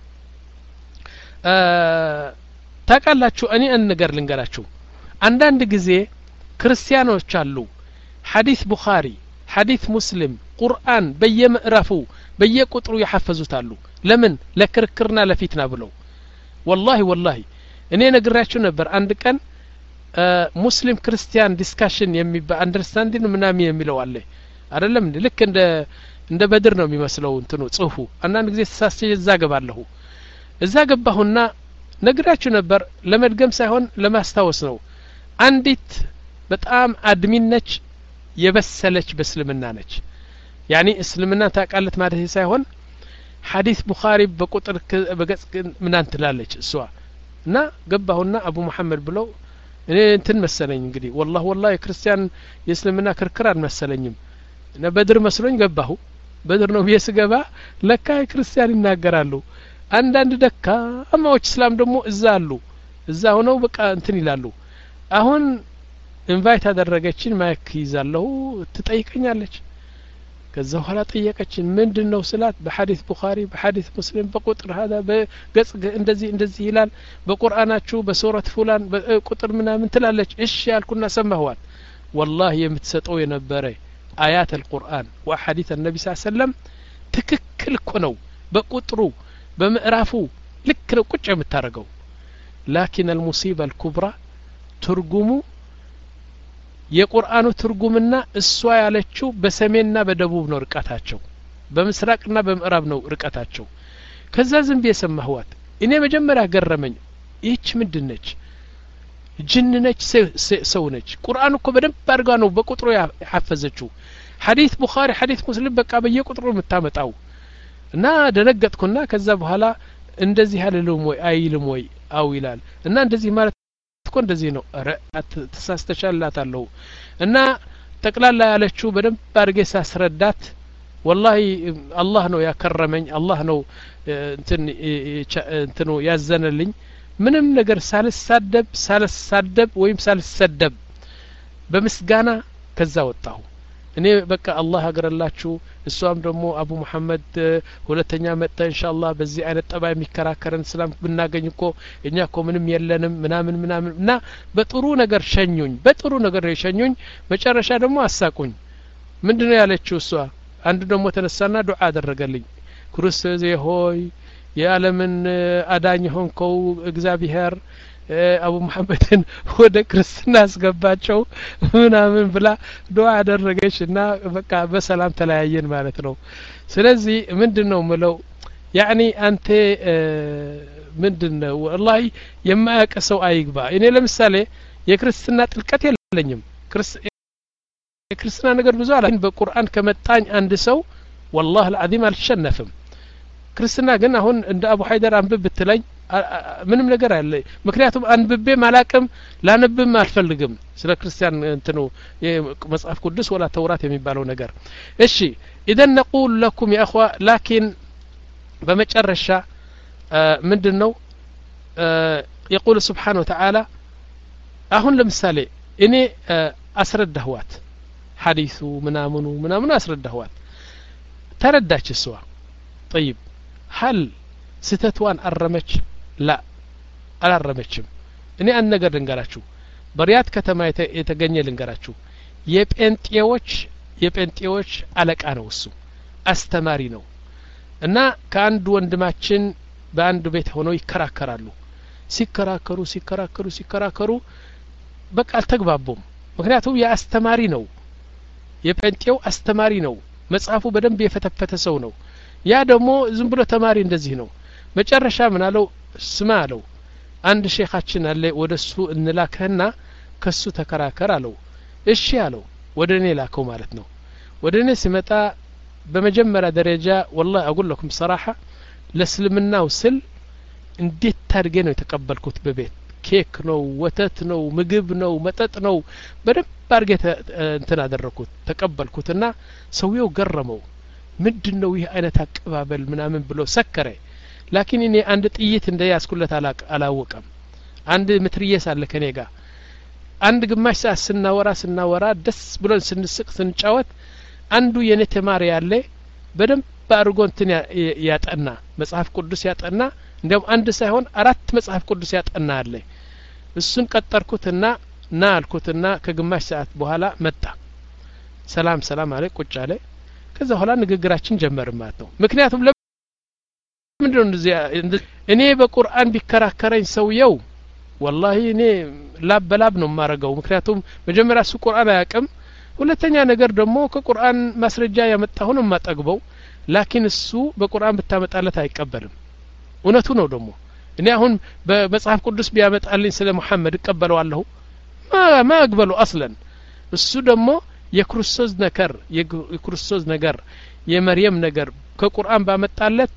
A: ታቃላችሁ እኔ አንድ ነገር ልንገራችሁ አንዳንድ ጊዜ ክርስቲያኖች አሉ ሐዲስ ቡኻሪ ሐዲስ ሙስሊም ቁርአን በየምዕራፉ በየቁጥሩ ይሐፈዙታሉ ለምን ለክርክርና ለፊትና ብለው والله والله እኔ ነግራችሁ ነበር አንድ ቀን ሙስሊም ክርስቲያን ዲስካሽን የሚባ አንደርስታንዲንግ ምናምን የሚለው አለ አይደለም እንዴ ልክ እንደ እንደ በድር ነው የሚመስለው እንትኑ ጽሁፉ አንዳንድ ጊዜ ተሳስቼ እዛ ገባለሁ እዛ ገባሁና ነግራችሁ ነበር ለመድገም ሳይሆን ለማስታወስ ነው አንዲት በጣም አድሚን ነች የበሰለች በእስልምና ነች يعني እስልምና ታቃለት ማለት ሳይሆን ሐዲስ ቡኻሪ በቁጥር በገጽ ምናን ትላለች እሷ እና ገባሁና አቡ መሐመድ ብለው እኔ እንትን መሰለኝ እንግዲህ والله والله ክርስቲያን የእስልምና ክርክር አልመሰለኝም እና በድር መስሎኝ ገባሁ በድር ነው ቢስገባ ለካ ክርስቲያን ይናገራሉ አንዳንድ ደካማዎች እስላም ደግሞ እዛ አሉ እዛ ሆነው በቃ እንትን ይላሉ አሁን ኢንቫይት አደረገችን ማይክ ይዛለሁ ትጠይቀኛለች ከዛ በኋላ ጠየቀችን ምንድነው ስላት በሐዲስ ቡኻሪ በሐዲስ ሙስሊም በቁጥር هذا በገጽ እንደዚህ እንደዚህ ይላል በቁርአናችሁ በሱረት ፉላን በቁጥር ምናምን ትላለች እሺ ያልኩና ሰማሁት والله የምትሰጠው የነበረ አያት القرآن وحديث النبي صلى الله عليه وسلم ትክክል እኮ ነው በቁጥሩ በምዕራፉ ልክ ነው ቁጭ የምታረገው لكن المصيبة الكبرى ትርጉሙ የቁርአኑ ትርጉምና እሷ ያለችው በሰሜንና በደቡብ ነው ርቀታቸው በምስራቅና በምዕራብ ነው ርቀታቸው ከዛ ዝም በሰማሁት እኔ መጀመሪያ ገረመኝ ይህች ምንድነች ጅን ነች ሰው ነች ቁርአኑ እኮ በደንብ አድርጋ ነው በቁጥሩ ያሐፈዘችው ሐዲስ ቡኻሪ ሐዲስ ሙስሊም በቃ በየቁጥሩ የምታመጣው እና ደነገጥኩና ከዛ በኋላ እንደዚህ ያለሉም ወይ አይልም ወይ አው ይላል እና እንደዚህ ማለት እኮ እንደዚህ ነው አረ ተሳስተሻላታለሁ እና ተቅላላ ያለችው በደንብ አድርጌ ሳስረዳት والله الله ነው ያከረመኝ አላህ ነው እንትን እንትኑ ያዘነልኝ ምንም ነገር ሳልሳደብ ሳልሳደብ ወይም ሳልሰደብ በምስጋና ከዛ ወጣሁ እኔ በቃ አላህ አገረላችሁ እሷም ደግሞ አቡ መሐመድ ሁለተኛ መጣ ኢንሻአላህ በዚህ አይነት ጠባይ የሚከራከረን ሰላም ብናገኝ እኮ እኛ እኮ ምንም የለንም ምናምን ምናምን እና በጥሩ ነገር ሸኙኝ በጥሩ ነገር ሸኙኝ መጨረሻ ደግሞ አሳቁኝ ምንድነው ያለችው እሷ አንዱ ደግሞ ተነሳና ዱዓ አደረገልኝ ክርስቶስ ሆይ የዓለምን አዳኝ ሆንከው እግዚአብሔር አቡ መሐመድን ወደ ክርስትና አስገባቸው ምናምን ብላ ዱዓ አደረገችና በቃ በሰላም ተለያየን ማለት ነው ስለዚህ ምንድነው ምለው ያኒ አንተ ምንድነው والله የማያቀሰው አይግባ እኔ ለምሳሌ የክርስትና ጥልቀት የለኝም የክርስትና ነገር ብዙ አላን በቁርአን ከመጣኝ አንድ ሰው والله العظيم አልሸነፍም ክርስትና ግን አሁን እንደ አቡ ሀይደር አንብብ ብትለኝ ምንም ነገር አለ ምክንያቱም አንብቤ ማላቀም ላነብም አልፈልግም ስለ ክርስቲያን እንትኑ መጽሐፍ ቅዱስ ወላ ተውራት የሚባለው ነገር እሺ اذا نقول لكم يا اخوه لكن በመጨረሻ ምንድነው يقول سبحانه وتعالى አሁን ለምሳሌ እኔ አስረዳህዋት ሐዲሱ ምናምኑ ምናምኑ አስረዳህዋት ተረዳች እሷ طيب هل ስተቷን አረመች لا አላረመችም እኔ አንድ ነገር ልንገራችሁ በሪያድ ከተማ የተገኘ ልንገራችሁ የጴንጤዎች የጴንጤዎች አለቃ ነው እሱ አስተማሪ ነው እና ከአንድ ወንድማችን በአንድ ቤት ሆኖ ይከራከራሉ ሲከራከሩ ሲከራከሩ ሲከራከሩ በቃ አልተግባቡም ምክንያቱም ያስተማሪ ነው የጴንጤው አስተማሪ ነው መጽሐፉ በደንብ የፈተፈተ ሰው ነው ያ ደግሞ ዝም ብሎ ተማሪ እንደዚህ ነው መጨረሻ ምን አለው ስማ አለው አንድ ሼኻችን አለ ወደሱ እንላከና ከሱ ተከራከር አለው እሺ አለው ወደኔ ላከው ማለት ነው ወደኔ ሲመጣ በመጀመሪያ ደረጃ والله اقول لكم صراحه ለስልምናው ስል እንዴት ታርጌ ነው የተቀበልኩት በቤት ኬክ ነው ወተት ነው ምግብ ነው መጠጥ ነው በደንብ አርጌ እንትን አደረኩት ተቀበልኩትና ሰውየው ገረመው ምንድነው ይሄ አይነት አቀባበል ምናምን ብሎ ሰከረ ላኪን እኔ አንድ ጥይት እንደያስኩለት አላቅ አላወቀም አንድ ምትሪየስ አለ ከኔ ጋር አንድ ግማሽ ሰዓት ስናወራ ስናወራ ደስ ብሎን ስንስቅ ስንጫወት አንዱ የኔ ተማሪ ያለ በደንብ አርጎ እንትን ያጠና መጽሐፍ ቅዱስ ያጠና እንደውም አንድ ሳይሆን አራት መጽሐፍ ቅዱስ ያጠና አለ እሱን ቀጠርኩትና ና አልኩትና ከግማሽ ሰዓት በኋላ መጣ ሰላም ሰላም አለ ቁጭ አለ ከዛ በኋላ ንግግራችን ጀመር ማለት ነው ምክንያቱም ለምንድነው እንደዚህ እኔ በቁርአን ቢከራከረኝ ሰውየው والله እኔ ላብ በላብ ነው ማረጋው ምክንያቱም መጀመሪያ እሱ ቁርአን አያውቅም ሁለተኛ ነገር ደግሞ ከቁርአን ማስረጃ ያመጣው ነው ማጠግበው ላኪን እሱ በቁርአን ብታመጣለት አይቀበልም እውነቱ ነው ደግሞ እኔ አሁን በመጽሐፍ ቅዱስ ቢያመጣልኝ ስለ መሐመድ እቀበለዋለሁ ማ ማግበሉ አስለን እሱ ደግሞ የክርስቶስ ነገር የክርስቶስ ነገር የመርየም ነገር ከቁርአን ባመጣለት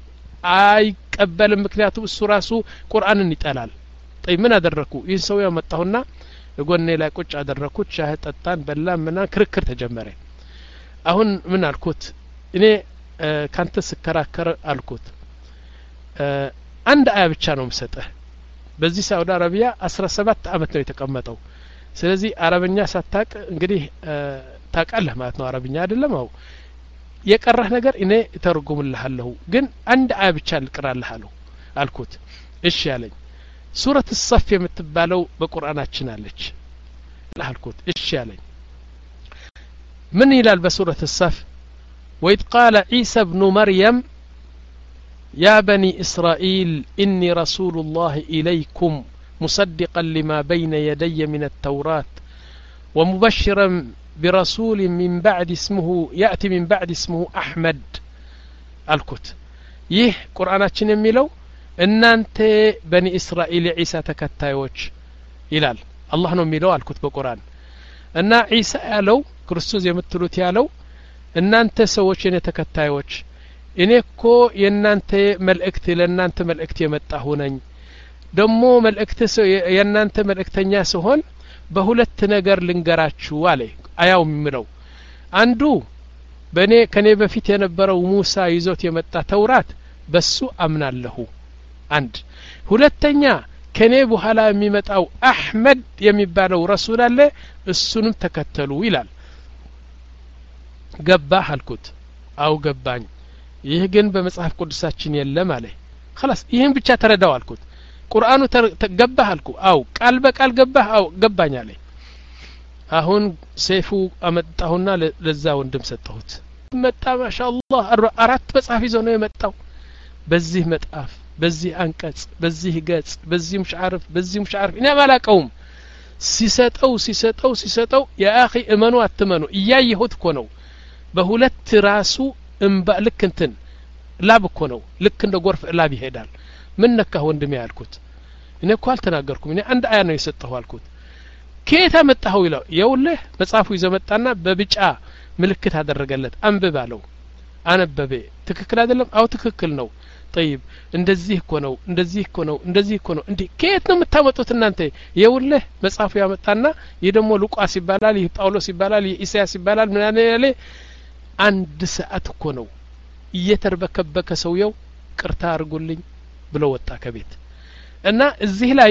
A: አይቀበልም ምክንያቱም እሱ ራሱ ቁርአንን ይጠላል طيب ምን አደረኩ ይህ ሰው ያመጣውና ጎኔ ላይ ቁጭ አደረኩት ሻህ ጠጣን በላምና ክርክር ተጀመረ አሁን ምን አልኩት እኔ ካንተ ስከራከር አልኩት አንድ አያ ብቻ ነው መስጠህ በዚህ ሳውዲ አረቢያ አስራ ሰባት አመት ነው የተቀመጠው ስለዚህ አረብኛ ሳታቅ እንግዲህ ታቃለህ ማለት ነው አረብኛ አይደለም አው የቀረህ ነገር እኔ ተርጉምልሃለሁ ግን አንድ አያ ብቻ ልቅራልህ አለው አልኩት እሺ ያለኝ ሱረት الصف የምትባለው በቁርአናችን አለች አልኩት እሺ ያለኝ ምን ይላል በሱረት الصف وإذ قال عيسى ابن مريم يا بني إسرائيل إني رسول الله إليكم مصدقا لما بين يدي من التوراة ومبشرا برسول من بعد اسمه يأتي من بعد اسمه أحمد الكت يه قرآناتنا يميلو إن أنت بني إسرائيل عيسى تكتايوش إلال الله نو ميلو الكت بقرآن إن عيسى يالو كريستوس يمتلوت يالو إن أنت سووش يتكتايوش إنكو ين أنت ملئكت لأن أنت ملئكت يمتاهونين ደሞ መልእክት የናንተ መልእክተኛ ሲሆን በሁለት ነገር ልንገራችሁ አለ አያው የሚለው አንዱ በኔ ከኔ በፊት የነበረው ሙሳ ይዞት የመጣ ተውራት በሱ አምናለሁ አንድ ሁለተኛ ከኔ በኋላ የሚመጣው አህመድ የሚባለው ረሱል አለ እሱንም ተከተሉ ይላል ገባህ አልኩት አው ገባኝ ይህ ግን በመጽሐፍ ቅዱሳችን የለም አለ خلاص ይሄን ብቻ ተረዳው አልኩት ቁርአኑ ተገባህ አልኩ አው ቃል በቃል ገባህ አው ገባኝ አለ አሁን ሰይፉ አመጣሁና ለዛ ወንድም ሰጠሁት መጣ ማሻአላህ አራት መጽሐፍ ይዞ ነው የመጣው በዚህ መጽሐፍ በዚህ አንቀጽ በዚህ ገጽ በዚህ ሙሽዓርፍ በዚህ ሙሽዓርፍ እኔ ባላቀውም ሲሰጠው ሲሰጠው ሲሰጠው ያ አኺ እመኑ አትመኑ እያየሁት እኮ ነው በሁለት ራሱ እንባ ልክ እንትን ላብ እኮ ነው ልክ እንደ ጎርፍ ላብ ይሄዳል ምን ነካህ ወንድሜ ያልኩት እኔ እኮ አልተናገርኩም እኔ አንድ አያ ነው የሰጠው አልኩት ከየት አመጣኸው ይላል የውልህ መጽሐፉ ይዘመጣና በብጫ ምልክት አደረገለት አንብብ አለው አነበበ ትክክል አይደለም አው ትክክል ነው طيب እንደዚህ እኮ ነው እንደዚህ እኮ ነው እንደዚህ እኮ ነው እንዴ ከየት ነው የምታመጡት እናንተ የውልህ መጽሐፉ ያመጣና ይደሞ ሉቃስ ይባላል ይህ ጳውሎስ ይባላል ይህ ኢሳያስ ይባላል ምን ያለ አንድ ሰዓት እኮ ነው እየተርበከበከ ሰውየው ቅርታ አርጉልኝ ብሎ ወጣ ከቤት እና እዚህ ላይ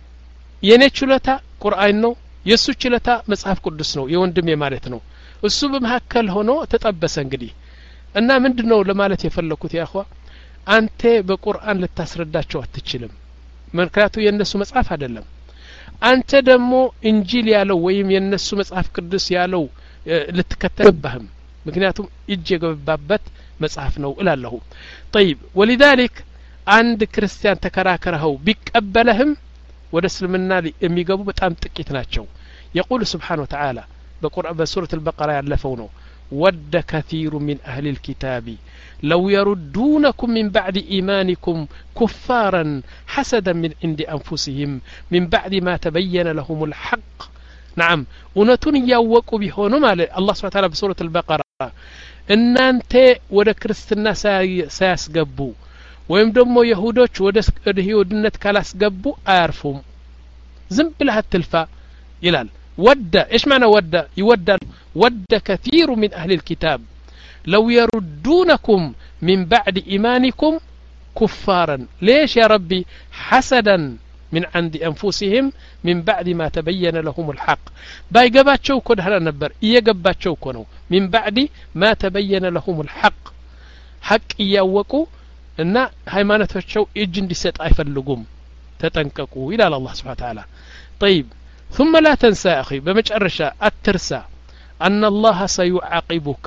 A: የኔ ችሎታ ቁርአን ነው የሱ ችሎታ መጽሐፍ ቅዱስ ነው የወንድሜ ማለት ነው እሱ በመሐከል ሆኖ ተጠበሰ እንግዲህ እና ምንድነው ለማለት የፈለኩት ያخوا አንተ በቁርአን ልታስረዳቸው አትችልም ምክንያቱም የነሱ መጽሐፍ አይደለም አንተ ደግሞ እንጂል ያለው ወይም የነሱ መጽሐፍ ቅዱስ ያለው ልትከተልበህም ምክንያቱም እጅ የገባበት መጽሐፍ ነው እላለሁ طيب ولذلك አንድ ክርስቲያን ተከራከረው ቢቀበለህም ወደ እስልምና የሚገቡ በጣም ጥቂት ናቸው يقول سبحانه وتعالى بقرآن بسورة البقرة ያለፈው ነው ود كثير من أهل الكتاب لو يردونكم من بعد إيمانكم كفارا حسدا من عند أنفسهم من بعد ما تبين لهم الحق نعم ونتون يوقوا بهونم على الله سبحانه وتعالى بسورة البقرة إن أنت وده كريستنا سيسقبوا ወይም ደግሞ ይሁዶች ወደ ይሁድነት ካላስገቡ አያርፉም ዝም ብለህ አትልፋ ይላል ወደ ايش معنى ወደ ይወዳል ወደ كثير من اهل الكتاب لو يردونكم من بعد ايمانكم كفارا ليش يا ربي حسدا من عند انفسهم من بعد ما تبين لهم الحق بايغباچو እኮ ደህና ነበር እየገባቸው እኮ ነው من بعد ما تبين لهم الحق حق ያወቁ እና ሃይማኖታቸው እጅ እንዲሰጥ አይፈልጉም ተጠንቀቁ ይላል አላህ Subhanahu Wa Ta'ala طيب ثم لا تنسى اخي بمجرشا اترسى ان الله سيعاقبك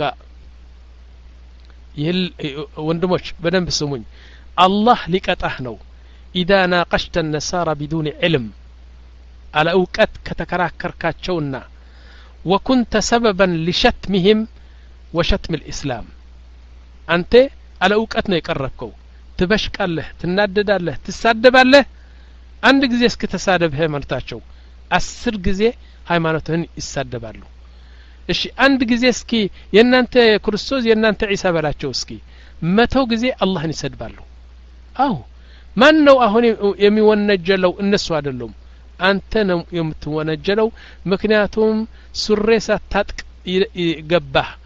A: ይል ወንድሞች በደንብ ስሙኝ አላህ ሊቀጣህ ነው اذا ناقشت النصارى بدون علم على اوقات ከተከራከርካቸውና وكنت سببا لشتمهم وشتم الاسلام አንተ على اوقات ነው የቀረብከው ትበሽቃለህ ትናደዳለህ ትሳደባለህ አንድ ጊዜ እስከ ተሳደብህ ማለታቸው አስር ጊዜ ሃይማኖትህን ይሳደባሉ እሺ አንድ ጊዜ እስኪ የናንተ ክርስቶስ የናንተ ኢሳ በላቸው እስኪ መቶ ጊዜ አላህን ይሰድባሉ አው ማን ነው አሁን የሚወነጀለው እነሱ አይደሉም አንተ ነው የምትወነጀለው ምክንያቱም ሱሬ ሳታጥቅ ገባህ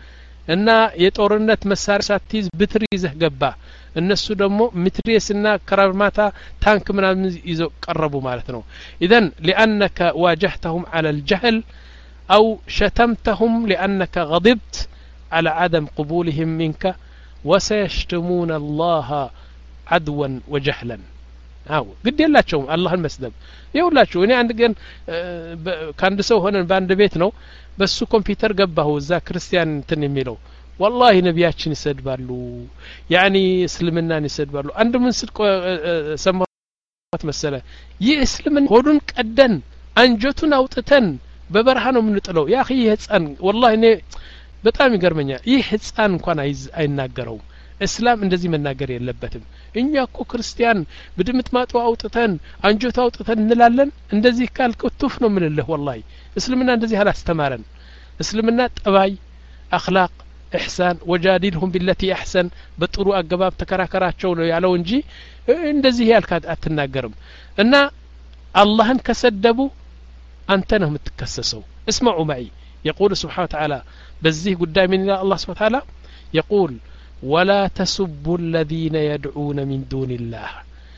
A: እና የጦርነት መሳሪያ ሳትይዝ ብትር ይዘህ ገባ እነሱ ደግሞ ሚትሪየስና ከራማታ ታንክ ምናምን ይዘው ቀረቡ ማለት ነው اذا لانك واجهتهم على الجهل او شتمتهم لانك غضبت على عدم قبولهم منك وسيشتمون الله عدوا وجهلا አው ግድ የላቸውም አላህን መስደብ ይውላችሁ እኔ አንድ ቀን ካንድ ሰው ሆነን ባንድ ቤት ነው በሱ ኮምፒውተር ገባሁ እዛ ክርስቲያን እንትን የሚለው والله ነብያችን ይሰድባሉ ያኒ እስልምናን ይሰድባሉ አንድ ምን ስልቆ ሰማት መሰለ ይህ እስልምና ሆዱን ቀደን አንጀቱን አውጥተን በበረሃ ነው የምንጥለው ያ اخي ህፃን والله እኔ በጣም ይገርመኛል ይህ ህፃን እንኳን አይናገረው እስላም እንደዚህ መናገር የለበትም እኛ እኮ ክርስቲያን በድምጥ ማጡ አውጥተን አንጀቱ አውጥተን እንላለን እንደዚህ ካልኩቱፍ ነው ምንልህ والله እስልምና እንደዚህ አላስተማረን እስልምና ጠባይ اخلاق احسان وجادلهم بالتي احسن በጥሩ አገባብ ተከራከራቸው ነው ያለው እንጂ እንደዚህ ያልካት አትናገርም እና አላህን ከሰደቡ አንተ ነህ የምትከሰሰው اسمعوا معي يقول سبحانه وتعالى በዚህ ጉዳይ ምን ይላል አላህ Subhanahu Wa Ta'ala يقول ولا تسبوا الذين يدعون من دون الله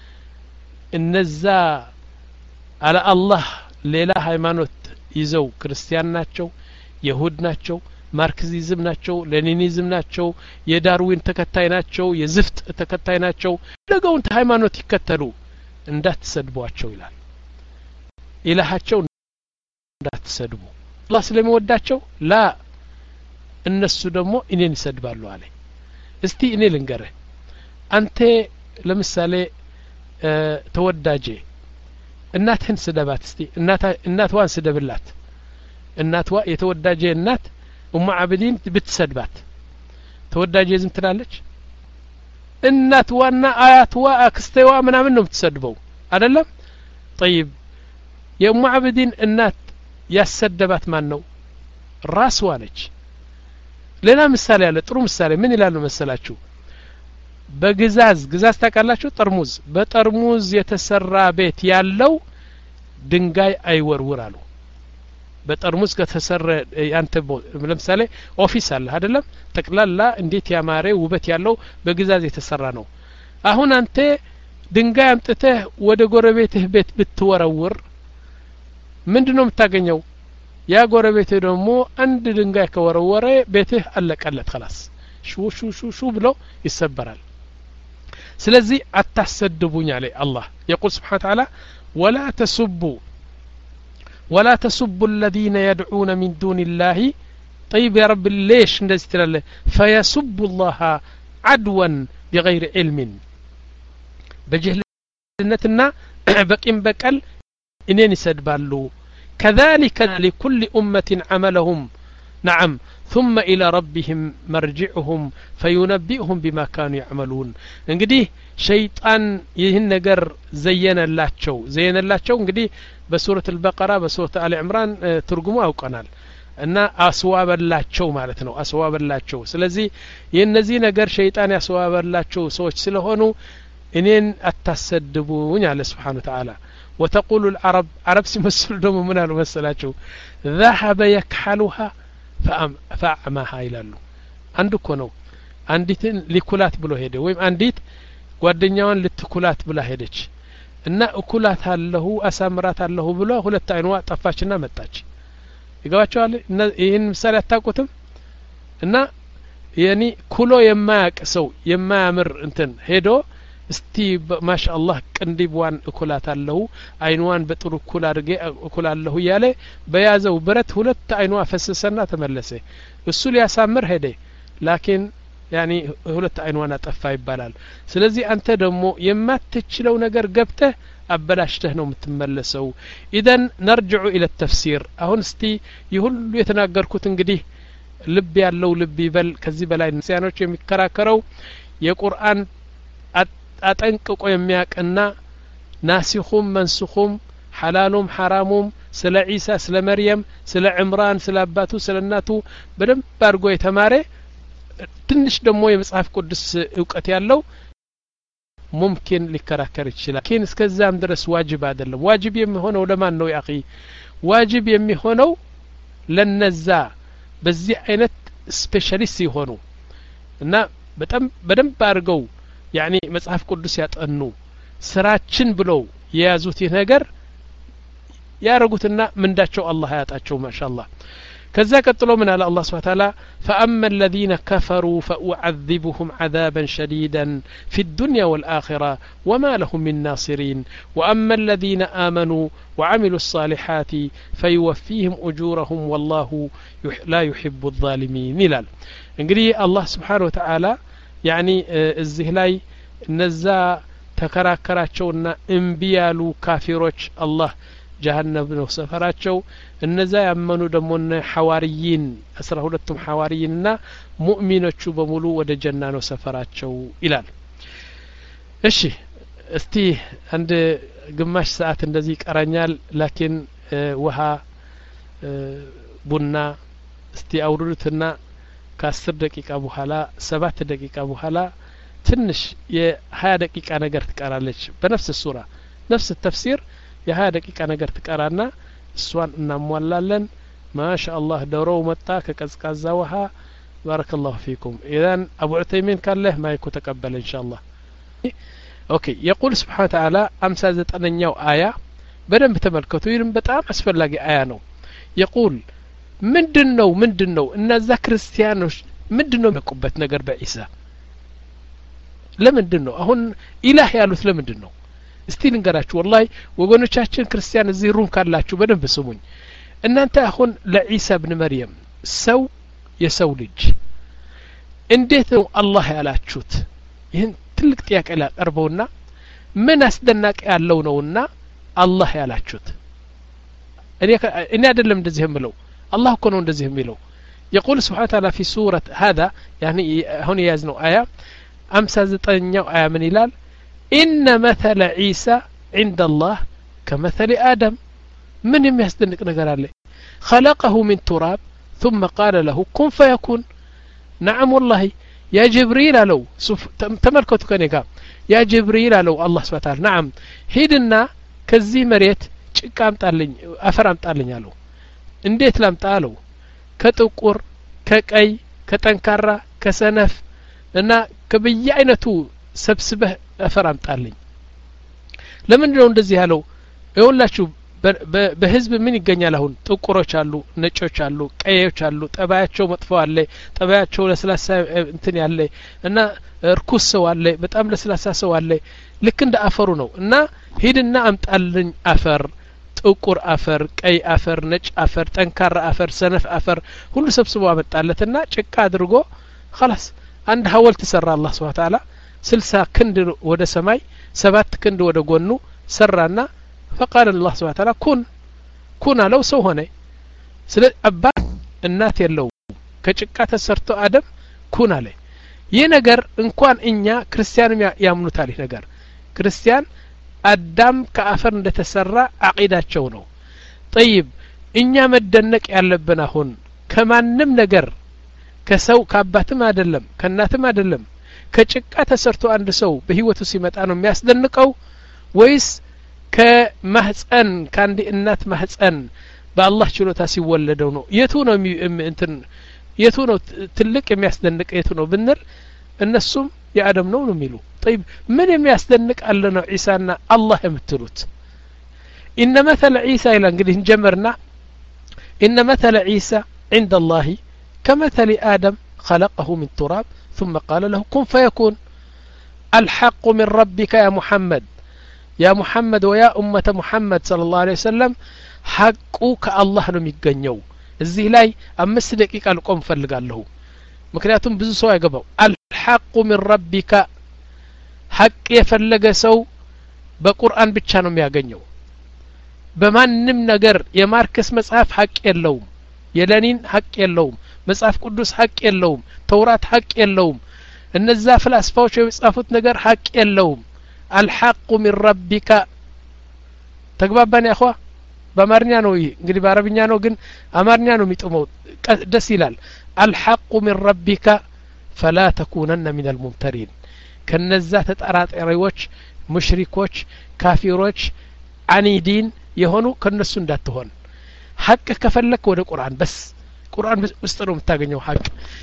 A: النزا على الله ሌላ ሃይማኖት ይዘው ክርስቲያን ናቸው ይሁድ ናቸው ማርክሲዝም ናቸው ሌኒኒዝም ናቸው የዳርዊን ተከታይ ናቸው የዝፍት ተከታይ ናቸው ለጋውን ሃይማኖት ይከተሉ እንዳትሰድቧቸው ይላል ኢላሃቸው እንዳትሰድቡ አላህ ስለሚወዳቸው ላ እነሱ ደግሞ እኔን ይሰድባሉ አለ እስቲ እኔ ልንገርህ አንተ ለምሳሌ ተወዳጄ እናትህን ስደባት እስቲ እናታ እናትዋን ስደብላት እናትዋ የተወዳጄ እናት ኡሙ አብዲን ብትሰድባት ተወዳጄ ዝም ትላለች እናትዋና አያትዋ አክስቴዋ ምናምን ነው የምትሰድበው አይደለም طيب የኡሙ አብዲን እናት ያሰደባት ማን ነው ራስዋ ነች ሌላ ምሳሌ አለ ጥሩ ምሳሌ ምን ይላሉ መሰላችሁ በግዛዝ ግዛዝ ታቃላችሁ ጠርሙዝ በጠርሙዝ የተሰራ ቤት ያለው ድንጋይ አይወርውራሉ በጠርሙዝ ከተሰራ ያንተ ለምሳሌ ኦፊስ አለ አይደለም ተቅላላ እንዴት ያማረ ውበት ያለው በግዛዝ የተሰራ ነው አሁን አንተ ድንጋይ አምጥተህ ወደ ጎረቤትህ ቤት ብትወረውር ምንድነው የምታገኘው ያ ጎረቤት ደግሞ አንድ ድንጋይ ከወረወረ ቤትህ አለቀለት خلاص ሹ ሹ ሹ ሹ ብሎ ይሰበራል ስለዚህ አታሰድቡኝ አለ አላህ يقول سبحانه وتعالى ولا تسبوا ولا تسبوا الذين يدعون من دون الله طيب يا رب ليش እንደዚህ ትላለህ فيسبوا الله عدوا بغير علم በጀህልነትና በቂም በቀል እኔን ይሰድባሉ كذلك لكل أمة عملهم نعم ثم إلى ربهم مرجعهم فينبئهم بما كانوا يعملون እንግዲህ ሸይጣን ይህን ነገር ዘየነላቸው ዘየነላቸው እንግዲህ በሱረት البقرة በሱረት አሊ ዕምራን ትርጉሙ አውቀናል እና አስዋበላቸው ማለት ነው አስዋበላቸው ስለዚህ የነዚህ ነገር ሸይጣን ያስዋበላቸው ሰዎች ስለሆኑ እኔን አታሰድቡኝ አለ Subhanahu Wa Ta'ala وتقول العرب عرب سمسل دم من المسلاتشو ذهب يكحلها فأعماها ይላሉ አንድ እኮ ነው አንዲትን ሊኩላት ብሎ ሄደ ወይም አንዲት ጓደኛዋን ልትኩላት ብላ ሄደች እና እኩላት አለሁ አሳምራት አለሁ ብሎ ሁለት አይኗ ጠፋችና መጣች ይገባቸዋል ይሄን ምሳሌ አታውቁትም እና ያኒ ኩሎ የማያቅ ሰው የማያምር እንትን ሄዶ እስቲ ማሻአላህ ቅንዲብዋን እኩላት አለሁ አይኗን በጥሩ ኩል አድርጌ እኩላለሁ ያለ በያዘው ብረት ሁለት አይኗ ፈሰሰና ተመለሰ እሱ ሊያሳምር ሄደ ላኪን ያኒ ሁለት አይኗን አጠፋ ይባላል ስለዚህ አንተ ደግሞ የማትችለው ነገር ገብተህ አበላሽተህ ነው የምትመለሰው ኢደን نرجع الى التفسير አሁን እስቲ ይሁሉ የተናገርኩት እንግዲህ ልብ ያለው ልብ ይበል ከዚህ በላይ ንሲያኖች የሚከራከረው የቁርአን አጠንቅቆ የሚያቀና ናሲኹም መንሱኹም ሐላሉም ሐራሙም ስለ ዒሳ ስለ መርየም ስለ ዕምራን ስለ አባቱ ስለ እናቱ በደንብ አድርጎ የተማረ ትንሽ ደግሞ የመጽሐፍ ቅዱስ ዕውቀት ያለው ሙምኪን ሊከራከር ይችላል ግን እስከዛም ድረስ ዋጅብ አይደለም ዋጅብ የሚሆነው ለማን ነው ያኺ ዋጅብ የሚሆነው ለነዛ በዚህ አይነት ስፔሻሊስት ይሆኑ እና በጣም በደንብ አድርገው ያኒ መጽሐፍ ቅዱስ ያጠኑ ስራችን ብለው የያዙት ነገር ያረጉትና ምንዳቸው አላህ ያጣቸው ማሻአላህ كذا قتلوا من الله سبحانه وتعالى فأما الذين كفروا فأعذبهم عذابا شديدا في الدنيا والآخرة وما لهم من ناصرين وأما الذين آمنوا وعملوا الصالحات فيوفيهم أجورهم والله لا يحب الظالمين ملال انقري الله سبحانه وتعالى يعني الزهلاي نزا تكراكراتشونا انبيالو كافروች الله جهنم ነው ሰፈራቸው እነዛ ያመኑ ደግሞ ሐዋሪይን አስራ ሁለቱም ሐዋሪይንና ሙእሚኖቹ በሙሉ ወደ ጀና ነው ሰፈራቸው ይላል እሺ እስቲ አንድ ግማሽ ሰዓት እንደዚህ ይቀራኛል ላኪን ውሃ ቡና እስቲ አውሩትና ከ10 ደቂቃ በኋላ ሰባት ደቂቃ በኋላ ትንሽ የ20 ደቂቃ ነገር ትቀራለች በነፍስ ሱራ ነፍስ ተፍሲር የ20 ደቂቃ ነገር ትቀራና እሷን እናሟላለን ማሻአላህ ደሮው መጣ ከቀዝቃዛ ውሃ ባረከላሁ ፊኩም ኢዳን አቡ ዑተይሚን ካለ ማይኩ ተቀበለ ኢንሻአላህ ኦኬ يقول سبحانه وتعالى አምሳ ዘጠነኛው አያ በደንብ ተመልከቱ ይህም በጣም አስፈላጊ አያ ነው يقول ምንድነው ምንድነው እነዛ ክርስቲያኖች ምንድነው የሚያውቁበት ነገር በኢሳ ለምንድነው አሁን ኢላህ ያሉት ለምንድነው እስቲ ልንገራችሁ ወላሂ ወገኖቻችን ክርስቲያን እዚህ ሩም ካላችሁ በደንብ ስሙኝ እናንተ አሁን ለኢሳ ኢብኑ መርየም ሰው የሰው ልጅ እንዴት ነው አላህ ያላችሁት ይህን ትልቅ ጥያቄ ላቀርበውና ምን አስደናቂ ያለው ነውና አላህ ያላችሁት እኔ እኔ አይደለም እንደዚህ የምለው አላህ እኮ ነው እንደዚህ የሚለው يقول سبحانه وتعالى في سورة هذا يعني هنا يازنو آية أمسى زطنياو آية من إلال إن مثل عيسى عند الله كمثل آدم من يميسدنك نقر عليه خلقه من تراب ثم قال له كن فيكون نعم والله يا جبريل لو تملكت كنيكا يا جبريل لو الله سبحانه وتعالى نعم هيدنا كزي مريت ጭቃ አምጣልኝ አፈር አምጣልኝ አለው እንዴት ላምጣለው ከጥቁር ከቀይ ከጠንካራ ከሰነፍ እና ከበየአይነቱ ሰብስበህ አፈር አምጣልኝ ለምን ነው እንደዚህ ያለው ይኸውላችሁ በህዝብ ምን ይገኛል አሁን ጥቁሮች አሉ ነጮች አሉ ቀዮች አሉ ጠባያቸው መጥፎ አለ ጠባያቸው ለስላሳ እንትን ያለ እና እርኩስ ሰው አለ በጣም ለስላሳ ሰው አለ ልክ እንደ አፈሩ ነው እና ሂድና አምጣልኝ አፈር ጥቁር አፈር ቀይ አፈር ነጭ አፈር ጠንካራ አፈር ሰነፍ አፈር ሁሉ ሰብስቦ አመጣለትና ጭቃ አድርጎ خلاص አንድ ሐውልት ሰራ አላህ Subhanahu Wa Ta'ala ስልሳ ክንድ ወደ ሰማይ ሰባት ክንድ ወደ ጎኑ ሰራና فقال الله سبحانه وتعالى كن كن لو سو هنا ስለ አባት እናት የለው ከጭቃ ተሰርቶ አደም ኩን አለ ይህ ነገር እንኳን እኛ ክርስቲያን ያምኑታል ይህ ነገር ክርስቲያን አዳም ከአፈር እንደተሰራ አቂዳቸው ነው طيب እኛ መደነቅ ያለብን አሁን ከማንም ነገር ከሰው ከአባትም አይደለም ከእናትም አይደለም ከጭቃ ተሰርቶ አንድ ሰው በህይወቱ ሲመጣ ነው የሚያስደንቀው ወይስ ከማህፀን ካንዲ እናት ማህፀን በአላህ ችሎታ ሲወለደው ነው የቱ ነው እንትን የቱ ነው ትልቅ የሚያስደንቅ የቱ ነው ብንል እነሱም የአደም ነው ነው የሚሉ طيب ምን የሚያስደንቅ አለ ነው ኢሳና አላህ የምትሉት ان مثل عيسى الى እንግዲህ እንጀምርና ان مثل عيسى عند الله كمثل آدم خلقه من تراب ثم قال له كن فيكون الحق من ربك يا محمد يا محمد ويا أمة محمد صلى الله عليه وسلم حقك الله ነው የሚገኘው እዚህ ላይ አምስት ደቂቃ ልቆም ፈልጋለሁ ምክንያቱም ብዙ ሰው አይገባው الحق من ربك حق የፈለገ ሰው በቁርአን ብቻ ነው የሚያገኘው በማንም ነገር የማርክስ መጽሐፍ ሐቅ የለውም የለኒን ሐቅ የለውም መጽሐፍ ቅዱስ ሐቅ የለውም ተውራት ሐቅ የለውም እነዛ ፍልስፋዎች የጻፉት ነገር ሐቅ የለውም الحق من ربك ተግባባን ያخዋ በአማርኛ ነው እንግዲህ በአረብኛ ነው ግን አማርኛ ነው የሚጥመው ደስ ይላል الحق من ربك فلا تكونن من الممترين ከነዛ ተጠራጣሪዎች ሙሽሪኮች ካፊሮች አኒዲን የሆኑ ከነሱ እንዳትሆን ሐቅ ከፈለክ ወደ ቁርአን በስ ቁርአን ውስጥ ነው የምታገኘው ሐቅ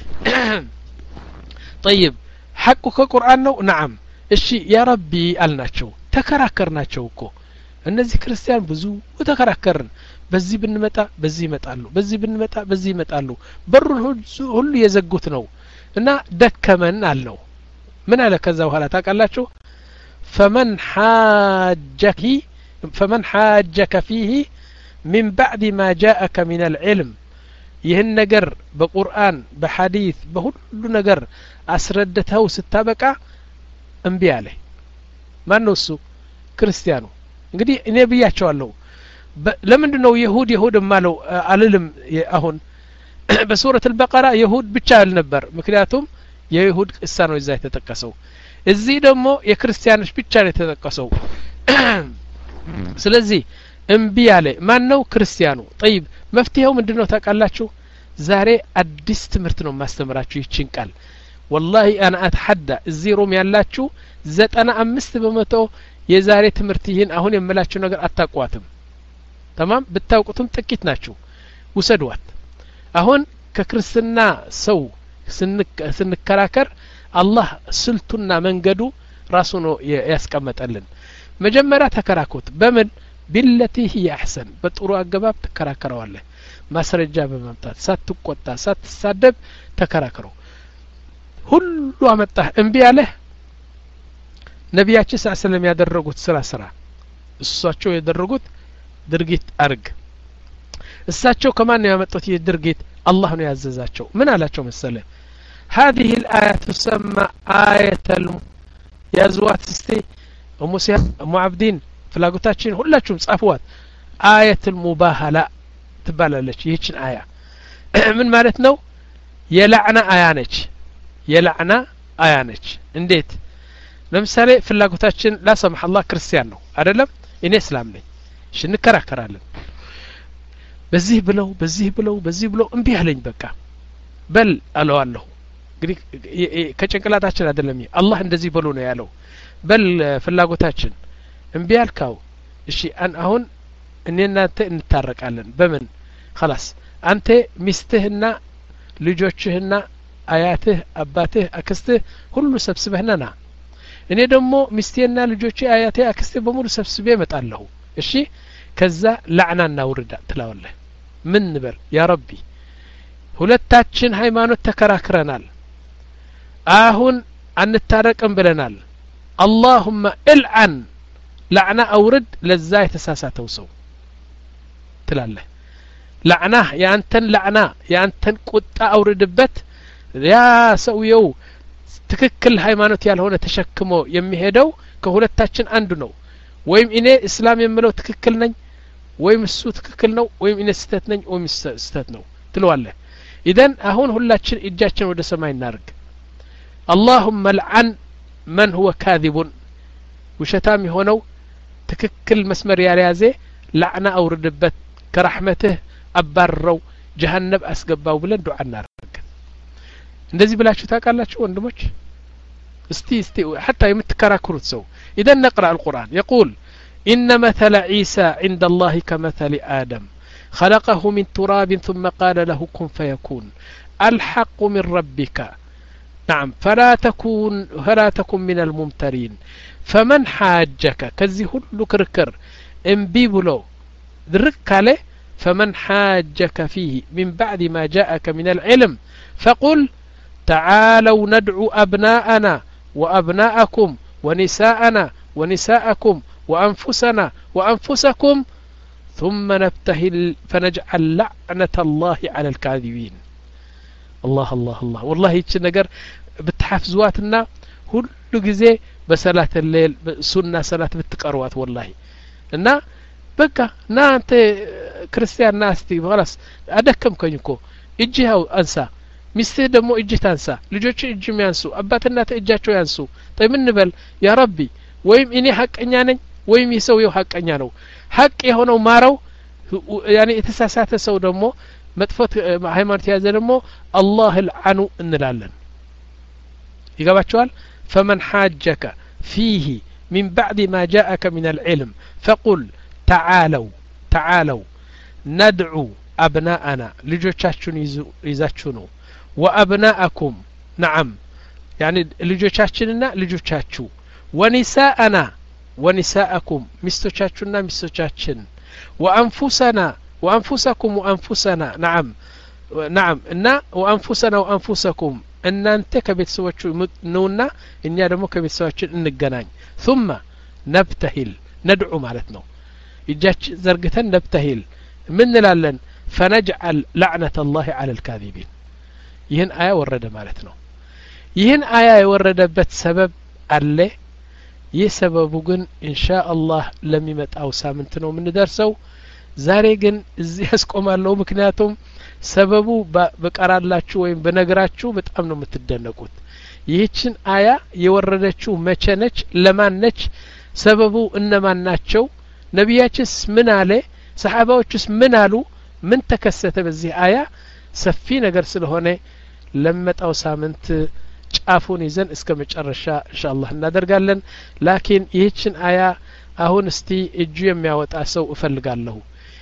A: طيب ሐቁ ከቁርአን ነው نعم እሺ ያ ረቢ አልናቸው ተከራከርናቸው እኮ እነዚህ ክርስቲያን ብዙ ተከራከርን በዚህ ብንመጣ በዚህ ይመጣሉ በዚህ ብንመጣ በዚህ ይመጣሉ በሩን ሁሉ የዘጉት ነው እና ደከመን አልነው ምን አለ ከዛ በኋላ ታውቃላችሁ فمن حاجك فمن حاجك فيه من بعد ما جاءك من العلم ይህን ነገር በቁርአን በሐዲስ በሁሉ ነገር አስረድተው ስታበቃ እምቢ አለ ማን ነው እሱ ክርስቲያኑ እንግዲህ እኔ ብያቸዋለሁ ለምንድን ነው ይሁድ ይሁድ ማለው አልልም አሁን በሱረት البقره ይሁድ ብቻ አልነበር ምክንያቱም የይሁድ ቅሳ ነው እዛ የተጠቀሰው እዚህ ደግሞ የክርስቲያኖች ብቻ ነው የተጠቀሰው ስለዚህ እምቢ አለ ማን ነው ክርስቲያኑ طيب መፍትሄው ምንድነው ታውቃላችሁ ዛሬ አዲስ ትምህርት ነው ማስተምራችሁ ይችን ቃል والله انا اتحدى እዚህ ሮም ያላችሁ ዘጠና አምስት በመቶ የዛሬ ትምህርት ይህን አሁን የምላችሁ ነገር አታቋትም تمام ብታውቁትም ጥቂት ናችሁ ውሰዷት አሁን ከክርስትና ሰው ስንከራከር አላህ ስልቱና መንገዱ ራሱ ነው ያስቀመጠልን መጀመሪያ ተከራከሩት በምን ቢለቲ هي احسن በጥሩ አገባብ ተከራከረዋለህ ማስረጃ በማምጣት ሳትቆጣ ሳትሳደብ ተከራከሩ ሁሉ አመጣ እምቢ አለ ነብያችን ሰለላሁ ዐለይሂ ወሰለም ያደረጉት ስራ ስራ እሳቸው ያደረጉት ድርጊት አርግ እሳቸው ከማን ነው ያመጡት የድርጊት አላህ ነው ያዘዛቸው ምን አላቸው መሰለ هذه الآية تسمى آية الم يازوات استي وموسى معبدين فلاقوتاችን ሁላችሁም ጻፉዋት آية المباهلة ትባላለች ይህችን አያ ምን ማለት ነው የላዕና አያ ነች የላዕና አያ ነች እንዴት ለምሳሌ ፍላጎታችን ላሰማህ አላህ ክርስቲያን ነው አይደለም እኔ እስላም ነኝ እሺ እንከራከራለን በዚህ ብለው በዚህ ብለው በዚህ ብለው እምቢ አለኝ በቃ በል አለዋለሁ እንግዲህ ከጭንቅላታችን አይደለም አላህ እንደዚህ ብሎ ነው ያለው በል ፍላጎታችን እምቢ አልካው እሺ አሁን እኔና አንተ እንታረቃለን በምን خلاص አንተ ሚስትህና ልጆችህና አያትህ አባትህ አክስትህ ሁሉ ሰብስበህና ና እኔ ደግሞ ሚስቴና ልጆቼ አያቴ አክስቴ በሙሉ ሰብስቤ እመጣለሁ እሺ ከዛ ለዕናና ውርዳ ትላውለህ ምን ንበር ያ ረቢ ሁለታችን ሃይማኖት ተከራክረናል አሁን አንታረቅም ብለናል اللهم العن لعنة أورد لዛ የተሳሳተው ሰው ትላለህ لعنة ያንተን لعنة ያንተን ቁጣ አውርድበት ያ ሰውየው ትክክል ሃይማኖት ያልሆነ ተሸክሞ የሚሄደው ከሁለታችን አንዱ ነው ወይም እኔ እስላም የምለው ትክክል ነኝ ወይም እሱ ትክክል ነው ወይም እኔ ስህተት ነኝ ወይም ስህተት ነው ትለዋለህ ኢደን አሁን ሁላችን እጃችን ወደ ሰማይ እናርግ اللهم لعن من هو كاذب ውሸታም የሆነው ትክክል መስመር ያልያዘ لعنة አውርድበት ከረህመትህ አባረው ጀሃነም አስገባው ብለን ዱዓ እናርግ እንደዚህ ብላችሁ ታውቃላችሁ ወንድሞች እስቲ እስቲ حتى የምትከራከሩት ሰው اذا نقرأ القرآن يقول إن مثل عيسى عند الله كمثل آدم خلقه من تراب ثم قال له كن فيكون الحق من ربك نعم فلا تكون فلا تكن من الممترين فمن حاجك كذي كل كركر انبي بلو درك عليه فمن حاجك فيه من بعد ما جاءك من العلم فقل تعالوا ندعو أبناءنا وأبناءكم ونساءنا ونساءكم وأنفسنا وأنفسكم ثم نبتهل فنجعل لعنة الله على الكاذبين الله الله الله والله يتش نجر بتحفزواتنا كل جزء بصلاة الليل سنة صلاة بتقروات والله እና በቃ ና አንተ ክርስቲያን ናስቲ خلاص አደከምከኝኮ እጅህ አንሳ ሚስትህ ደግሞ እጅህ ታንሳ ልጆች እጅም ያንሱ አባትና እጃቸው ያንሱ ጠይ ምን በል ያ ረቢ ወይም እኔ ሐቀኛ ነኝ ወይም ይሰውየው ሐቀኛ ነው ሐቅ የሆነው ማረው ያኔ የተሳሳተ ሰው ደግሞ መጥፎት ሃይማኖት ያዘ ደግሞ አላህ العኑ እንላለን ይገባችኋል فمن حاجك فيه من بعد ما جاءك من العلم فقل تعالوا تعالوا ندعو أبناءنا ልጆቻችሁን ይዛችሁ ነው وأبناءكم نعم يعني ልጆቻችንና ልጆቻችሁ ونساءنا ونساءكم ሚስቶቻችሁና ሚስቶቻችን وأنفسنا وأنفسكم وأنفسنا نعم نعم እና وأنفسنا وأنفسكم እናንተ ከቤተሰባችሁ ነውና እኛ ደግሞ ከቤተሰባችን እንገናኝ ثم نبتهل ندعو ማለት ነው እጃችን ዘርግተን نبتهل ምን እንላለን فنجعل لعنة الله على الكاذبين ይህን አያ ወረደ ማለት ነው ይህን አያ የወረደበት ሰበብ አለ ይህ ሰበቡ ግን ኢንሻአላህ ለሚመጣው ሳምንት ነው የምንደርሰው ዛሬ ግን እዚህ ያስቆማለሁ ምክንያቱም ሰበቡ በቀራላችሁ ወይም በነግራችሁ በጣም ነው የምትደነቁት ይህችን አያ የወረደችው መቼ ነች ለማን ነች ሰበቡ እነማን ናቸው ነብያችስ ምን አለ ሰሃባዎችስ ምን አሉ ምን ተከሰተ በዚህ አያ ሰፊ ነገር ስለሆነ ለመጣው ሳምንት ጫፉን ይዘን እስከ መጨረሻ ኢንሻአላህ እናደርጋለን ላኪን ይህችን አያ አሁን እስቲ እጁ የሚያወጣ ሰው እፈልጋለሁ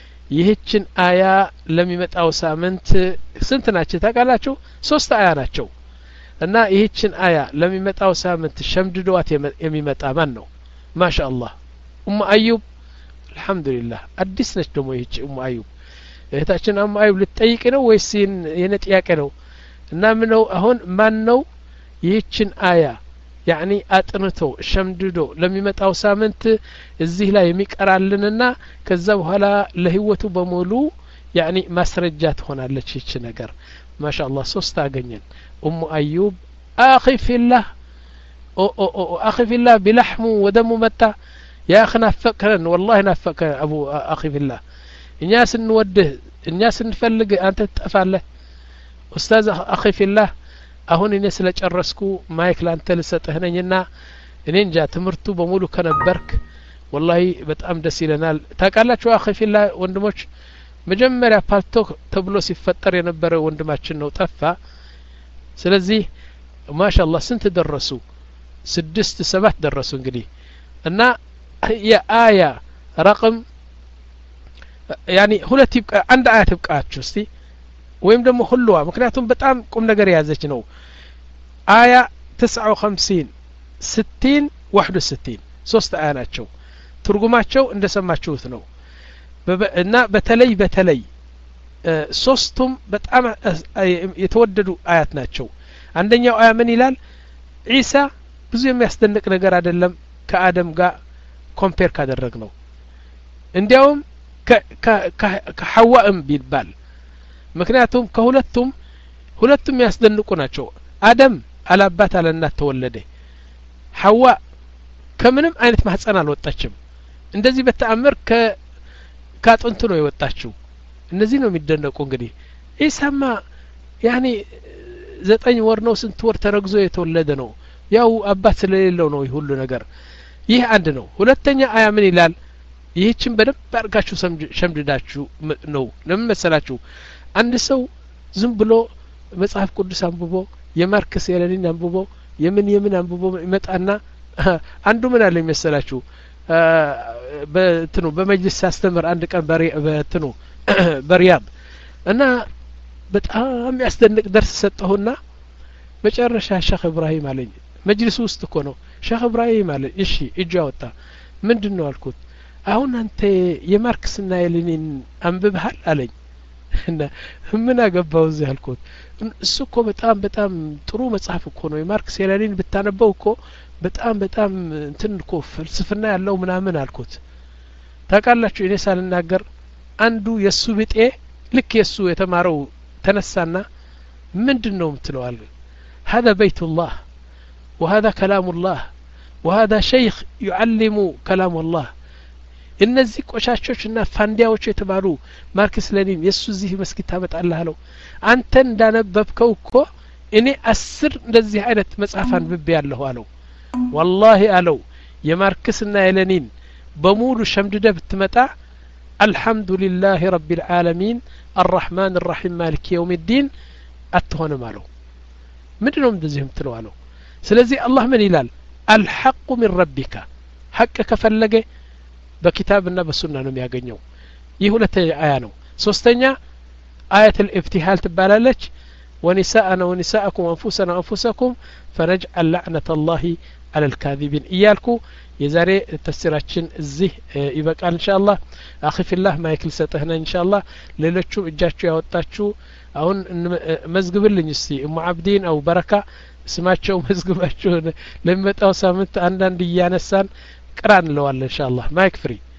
A: ይህችን አያ ለሚመጣው ሳምንት ስንት ናቸው ታውቃላችሁ ሶስት አያ ናቸው እና ይህችን አያ ለሚመጣው ሳምንት ሸምድዶዋት የሚመጣ ማን ነው ማሻአላህ ኡም አዩብ አልহামዱሊላህ አዲስ ነች ደግሞ ይህች ኡም አዩብ እህታችን ኡም አዩብ ልትጠይቅ ነው ወይስ የኔ ጥያቄ ነው እና ምን ነው አሁን ማን ነው ይህችን አያ يعني አጥንቶ ሸምድዶ ለሚመጣው ሳምንት እዚህ ላይ የሚቀራልንና ከዛ በኋላ ለህይወቱ በሙሉ يعني ማስረጃ ትሆናለች ይህች ነገር ማሻአላህ ሶስት አገኘን ኡም አዩብ اخي في الله او او او اخي في الله بلحم ودم متى يا اخي نافقنا والله نافقنا ابو اخي في الله እኛ ስንወድህ እኛ ስንፈልግ አንተ ትጠፋለህ ኡስታዝ اخي في الله አሁን እኔ ስለጨረስኩ ማይክ ላንተ ልሰጥህ ነኝና እኔ እንጃ ትምርቱ በሙሉ ከነበርክ والله በጣም ደስ ይለናል ታውቃላችሁ اخي في الله ወንድሞች መጀመሪያ ፓልቶ ተብሎ ሲፈጠር የነበረ ወንድማችን ነው ጠፋ ስለዚህ ማሻአላህ ስንት ደረሱ ስድስት ሰባት ደረሱ እንግዲህ እና የአያ رقم يعني ሁለት ይብቃ አንድ አያ ትብቃችሁ እስቲ ወይም ደግሞ ሁሉዋ ምክንያቱም በጣም ቁም ነገር ያዘች ነው አያ تسعة وخمسين ستين واحد وستين ሶስት አያ ናቸው ትርጉማቸው እንደሰማችሁት ነው እና በተለይ በተለይ ሶስቱም በጣም የተወደዱ አያት ናቸው አንደኛው አያ ምን ይላል ኢሳ ብዙ የሚያስደንቅ ነገር አይደለም ከአደም ጋር ኮምፔር ካደረግነው እንዲያውም ከሐዋም ቢባል ምክንያቱም ከሁለቱም ሁለቱም ያስደንቁ ናቸው አደም አላባት አለናት ተወለደ ሐዋ ከምንም አይነት ማህፀን አልወጣችም እንደዚህ በተአምር ከ ካጥንቱ ነው የወጣችው እነዚህ ነው የሚደነቁ እንግዲህ ኢሳማ ያኒ ዘጠኝ ወር ነው ስንት ወር ተረግዞ የተወለደ ነው ያው አባት ስለሌለው ነው ሁሉ ነገር ይህ አንድ ነው ሁለተኛ አያ ምን ይላል ይህችን በደንብ አርጋችሁ ሸምድዳችሁ ነው ለምን መሰላችሁ አንድ ሰው ዝም ብሎ መጽሐፍ ቅዱስ አንብቦ የማርክስ የሌኒን አንብቦ የምን የምን አንብቦ ይመጣና አንዱ ምን አለ መሰላችሁ በትኑ በመጅልስ አስተምር አንድ ቀን በትኑ በሪያድ እና በጣም ያስደንቅ ደርስ ሰጠሁና መጨረሻ ሼክ ኢብራሂም አለኝ መጅልስ ውስጥ እኮ ነው ሼክ ኢብራሂም አለ እሺ እጁ አወጣ ምንድነው አልኩት አሁን አንተ የማርክስና የሌኒን አንብበሃል አለኝ እና ምን አገባው እዚህ አልኩት እሱ እኮ በጣም በጣም ጥሩ መጽሐፍ እኮ ነው የማርክስ የሌኒን ብታነበው እኮ በጣም በጣም እንትን እኮ ፍልስፍና ያለው ምናምን አልኩት ታውቃላችሁ እኔ ሳልናገር አንዱ የሱ ቢጤ ልክ የሱ የተማረው ተነሳና ምንድነው ምትለው አለ هذا بيت الله وهذا كلام الله وهذا شيخ يعلم كلام الله እነዚህ ቆሻሾችና ፋንዲያዎች የተባሉ ማርክስ ሌኒን የሱ እዚህ መስጊድ ታመጣለህ አለው አንተ እንዳነበብከው እኮ እኔ አስር እንደዚህ አይነት መጽሐፍ አንብቤ ያለሁ አለው والله አለው የማርክስና የሌኒን በሙሉ ሸምድደ ብትመጣ الحمد لله رب العالمين الرحمن الرحيم مالك يوم الدين አትሆንም አለው ምንድነው እንደዚህም ትለው አለው ስለዚህ አላህ ምን ይላል الحق من ربك حق ከፈለገ በኪታብና በሱና ነው የሚያገኘው ይህ ሁለተኛ አያ ነው ሶስተኛ آية الابتهال تبالالج ونساءنا ونساءكم وأنفسنا وأنفسكم فنجعل لعنة الله على الكاذبين إيالكو يزاري تفسيراتشن الزه يبقى إن شاء الله أخي في الله ما يكل ستهنا إن شاء الله ليلتشو إجاتشو يوطاتشو أون مزقب اللي نسي أم عبدين أو بركة سماتشو مزقباتشو لما تأو سامنت عندن ديانسان قران لوال إن شاء الله ما يكفري